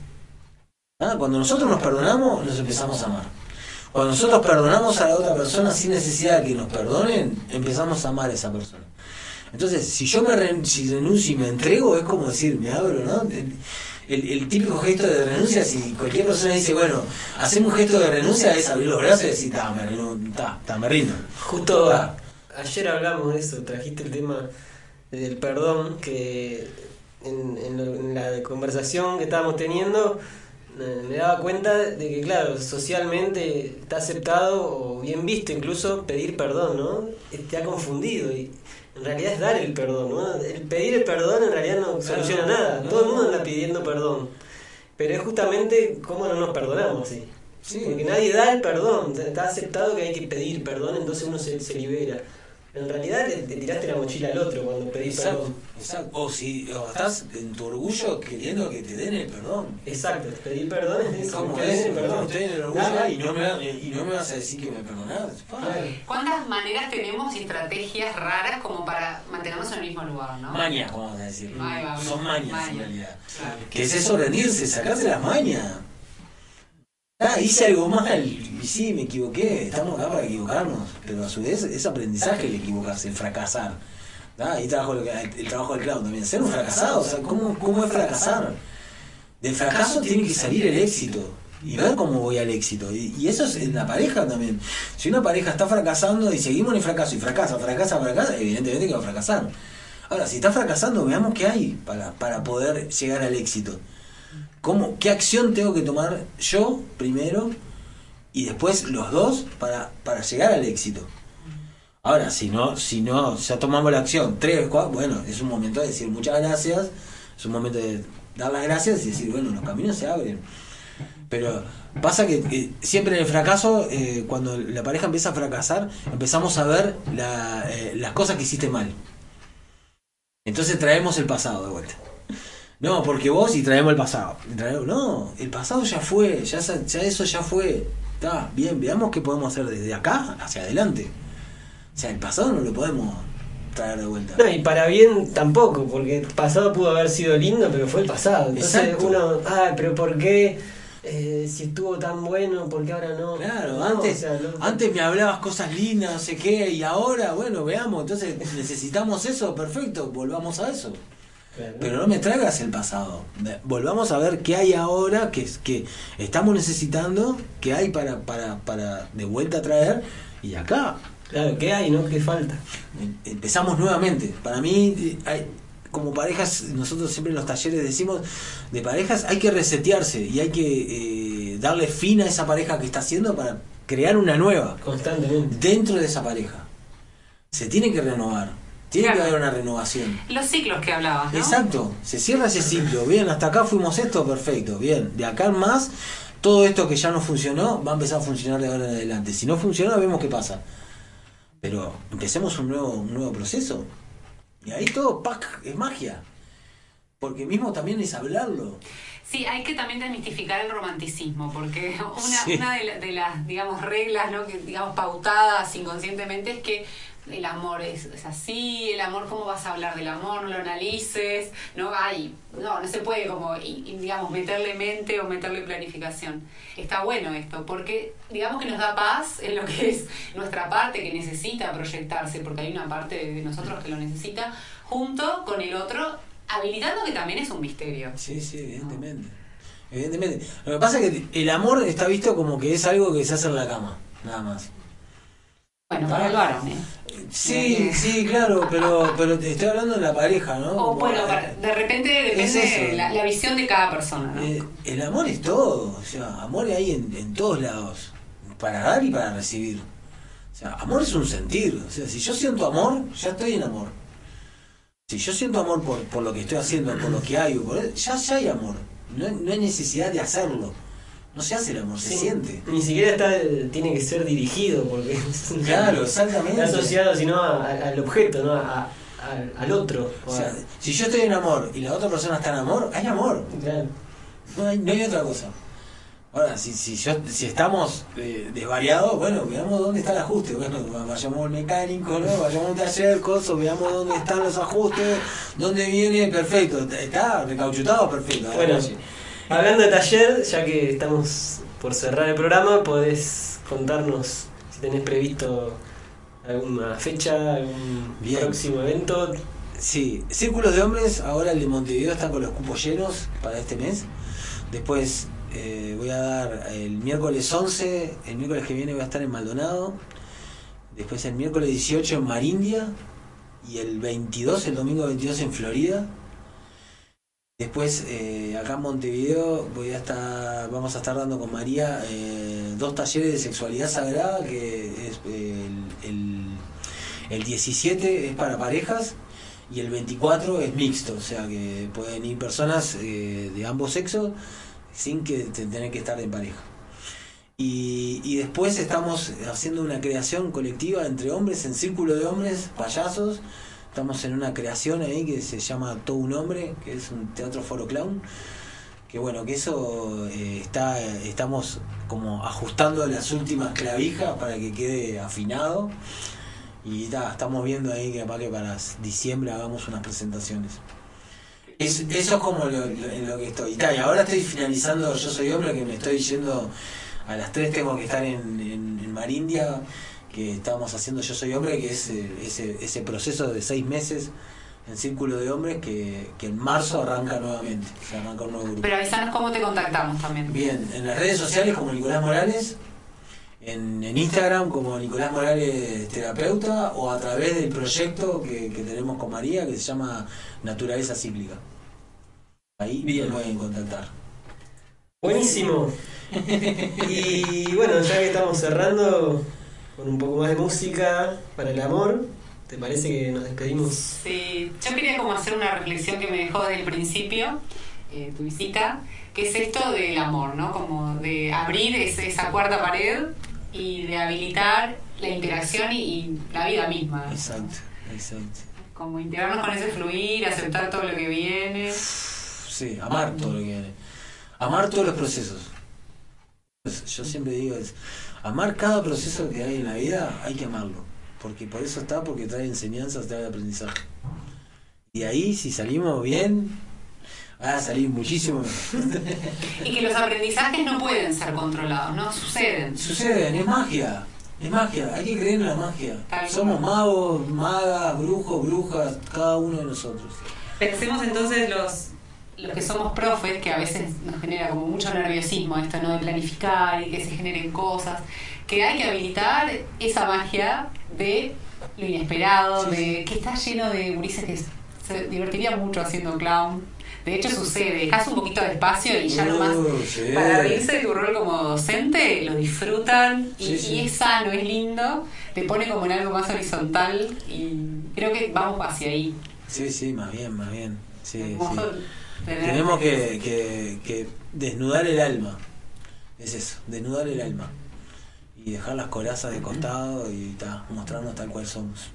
¿Ah? Cuando nosotros nos perdonamos, nos empezamos a amar. Cuando nosotros perdonamos a la otra persona sin necesidad de que nos perdonen, empezamos a amar a esa persona. Entonces, si yo me re, si renuncio y me entrego, es como decir, me abro, ¿no? El, el, el típico gesto de renuncia, si cualquier persona dice, bueno, hacemos un gesto de renuncia, es abrir los brazos y decir, ta, me, ta, ta, me rindo. Justo Ta. ayer hablamos de eso, trajiste el tema del perdón, que en, en, lo, en la conversación que estábamos teniendo me daba cuenta de que, claro, socialmente está aceptado o bien visto incluso pedir perdón, ¿no? Te ha confundido y en realidad es dar el perdón, ¿no? El pedir el perdón en realidad no soluciona nada, todo el mundo anda pidiendo perdón, pero es justamente cómo no nos perdonamos, ¿sí? Sí. Porque nadie da el perdón, está aceptado que hay que pedir perdón, entonces uno se, se libera. En realidad le, le tiraste la mochila al otro cuando pedís Exacto, perdón. exacto. O si o estás en tu orgullo queriendo que te den el perdón. Exacto, pedir perdón es eso, ¿Cómo que te den es? el perdón. Estoy en el orgullo Nada. y no, me, y no me vas a decir que me perdonás. Claro. ¿Cuántas maneras tenemos y estrategias raras como para mantenernos en el mismo lugar, no? Mañas, vamos a decir. Ahí va, Son mañas maña. en realidad. Claro. Que es eso, rendirse, sacarse las mañas. Ah, hice algo mal, y sí, me equivoqué, estamos acá para equivocarnos, pero a su vez es aprendizaje el equivocarse, el fracasar. Ah, ahí trabajo el, el trabajo del clown también, ser un fracasado, o sea, ¿cómo, cómo es fracasar? Del fracaso tiene que salir el éxito, y ver cómo voy al éxito, y, y eso es en la pareja también. Si una pareja está fracasando y seguimos en el fracaso, y fracasa, fracasa, fracasa, evidentemente que va a fracasar. Ahora, si está fracasando, veamos qué hay para, para poder llegar al éxito. ¿Cómo, ¿Qué acción tengo que tomar yo primero y después los dos para, para llegar al éxito? Ahora, si no, si no, ya tomamos la acción, tres, cuatro, bueno, es un momento de decir muchas gracias, es un momento de dar las gracias y decir, bueno, los caminos se abren. Pero pasa que eh, siempre en el fracaso, eh, cuando la pareja empieza a fracasar, empezamos a ver la, eh, las cosas que hiciste mal. Entonces traemos el pasado de vuelta. No, porque vos y traemos el pasado. Traemos, no, el pasado ya fue, ya, ya eso ya fue. Está bien, veamos qué podemos hacer desde acá hacia adelante. O sea, el pasado no lo podemos traer de vuelta. No, y para bien tampoco, porque el pasado pudo haber sido lindo, pero fue el pasado. Entonces Exacto. uno, ah, pero ¿por qué? Eh, si estuvo tan bueno, ¿por qué ahora no? Claro, No, antes, o sea, no- antes me hablabas cosas lindas, no sé qué, y ahora, bueno, veamos, entonces necesitamos eso, perfecto, volvamos a eso. Claro. Pero no me traigas el pasado. Volvamos a ver qué hay ahora, que, que estamos necesitando, qué hay para, para, para de vuelta a traer, y acá Claro, ¿qué hay, no? ¿Qué falta? empezamos nuevamente. Para mí, hay, como parejas, nosotros siempre en los talleres decimos, de parejas hay que resetearse y hay que eh, darle fin a esa pareja que está haciendo para crear una nueva Constantemente. dentro de esa pareja. Se tiene que renovar, tiene Claro. que haber una renovación. Los ciclos que hablabas, ¿no? Exacto, se cierra ese ciclo. Bien, hasta acá fuimos esto, perfecto. Bien, de acá en más, todo esto que ya no funcionó va a empezar a funcionar de ahora en adelante. Si no funciona, vemos qué pasa. Pero empecemos un nuevo, un nuevo proceso. Y ahí todo, ¡pac!, es magia. Porque mismo también es hablarlo. Sí, hay que también desmistificar el romanticismo, porque una, Sí. una de, la- de las, digamos, reglas, ¿no?, que digamos pautadas inconscientemente es que el amor es, es así, el amor, ¿cómo vas a hablar del amor? No lo analices, no hay, no, no se puede como, y, y, digamos, meterle mente o meterle planificación. Está bueno esto, porque digamos que nos da paz en lo que es nuestra parte que necesita proyectarse, porque hay una parte de nosotros que lo necesita, junto con el otro, habilitando que también es un misterio. Sí, sí, evidentemente. Evidentemente. Lo que pasa es que el amor está visto como que es algo que se hace en la cama, nada más. Bueno, para el varón, ¿eh? Sí, sí, claro, pero pero te estoy hablando de la pareja, ¿no? O bueno, para- de repente depende la, la visión de cada persona, ¿no? Eh, el amor es todo, o sea, amor hay en, en todos lados, para dar y para recibir. O sea, amor es un sentir, o sea, si yo siento amor, ya estoy en amor. Si yo siento amor por, por lo que estoy haciendo, por lo que hay, por, ya, ya hay amor. No, no hay necesidad de hacerlo. No se hace el amor, se Sí, siente. Ni siquiera está, tiene que ser dirigido, porque Claro, exactamente. está asociado sino a- a- al objeto, ¿no? A, a- al otro. O sea, si yo estoy en amor y la otra persona está en amor, hay amor. Claro. No hay, no hay otra cosa. Ahora, si, si, yo, si estamos eh, desvariados, bueno, veamos dónde está el ajuste. Bueno, vayamos al mecánico, ¿no? Vayamos a un taller, coso, veamos dónde están los ajustes, dónde viene, perfecto. Está recauchutado, perfecto. Bueno, Ahora sí. hablando de taller, ya que estamos por cerrar el programa, podés contarnos si tenés previsto alguna fecha, algún Bien. próximo evento. Sí, Círculos de Hombres, ahora el de Montevideo está con los cupos llenos para este mes. Después eh, voy a dar el miércoles once, el miércoles que viene voy a estar en Maldonado. Después el miércoles dieciocho en Marindia. Y el veintidós, el domingo veintidós en Florida. Después eh, acá en Montevideo voy a estar, vamos a estar dando con María eh, dos talleres de sexualidad sagrada, que es eh, el, el, el diecisiete es para parejas y el veinticuatro es mixto, o sea que pueden ir personas eh, de ambos sexos sin que te- tener que estar en pareja. Y, y después estamos haciendo una creación colectiva entre hombres, en círculo de hombres, payasos. Estamos en una creación ahí que se llama Todo un Hombre, que es un teatro foro clown. Que bueno, que eso eh, está estamos como ajustando las últimas clavijas para que quede afinado. Y ta, estamos viendo ahí que capaz que para diciembre hagamos unas presentaciones. Es, eso es como lo, lo- en lo que estoy. Y, ta, y ahora estoy finalizando Yo Soy Hombre, que me estoy yendo a las tres, tengo que estar en, en, en Marindia, que estamos haciendo Yo Soy Hombre, que es eh, ese, ese proceso de seis meses en Círculo de Hombres que, que en marzo arranca nuevamente, se arranca un nuevo grupo. Pero avisanos cómo te contactamos también. Bien, en las redes sociales como Nicolás Morales, en, en Instagram como Nicolás Morales Terapeuta, o a través del proyecto que, que tenemos con María, que se llama Naturaleza Cíclica. Ahí Bien. me pueden contactar. Buenísimo. Y bueno, ya que estamos cerrando con un poco más de música para el amor, ¿te parece que nos despedimos? Sí, yo quería como hacer una reflexión que me dejó desde el principio, eh, tu visita, que es esto del amor, ¿no? Como de abrir ese- esa cuarta pared y de habilitar la interacción y, y la vida misma. Exacto, exacto. Como integrarnos con ese fluir, aceptar todo lo que viene. Sí, amar todo lo que viene. Amar todos los procesos. Pues, yo siempre digo es, amar cada proceso que hay en la vida, hay que amarlo. Porque por eso está, porque trae enseñanzas, trae aprendizaje. Y ahí, si salimos bien, va a salir muchísimo mejor. Y que los aprendizajes no pueden ser controlados, ¿no? Suceden. Suceden, es magia. Es magia, hay que creer en la magia. Tal Somos cual. magos, magas, brujos, brujas, cada uno de nosotros. Pensemos entonces los, los que somos profes, que a veces nos genera como mucho nerviosismo esto, ¿no? De planificar y que se generen cosas, que hay que habilitar esa magia de lo inesperado, de que está lleno de gurises que se divertiría mucho haciendo clown. De hecho sucede, dejas un poquito de espacio y ya nomás Uh, sí. para abrirse de tu rol como docente lo disfrutan y, Sí, sí. y es sano, es lindo, te pone como en algo más horizontal y creo que vamos hacia ahí. Sí, sí, más bien, más bien. Sí, Hermoso sí. tener- Tenemos que, que, que desnudar el alma. Es eso, desnudar el alma. Y dejar las corazas de costado y ta, mostrarnos tal cual somos.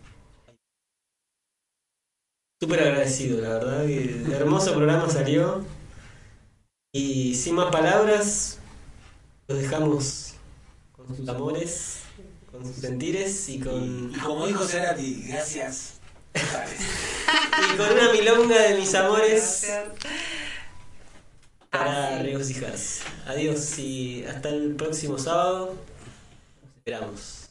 Súper agradecido, la verdad, que hermoso programa salió. Y sin más palabras, los dejamos con sus amores, con sus sentires y con... Y como dijo Cerati, gracias. y con una milonga de mis amores para regocijarse. Adiós y hasta el próximo sábado. Nos esperamos.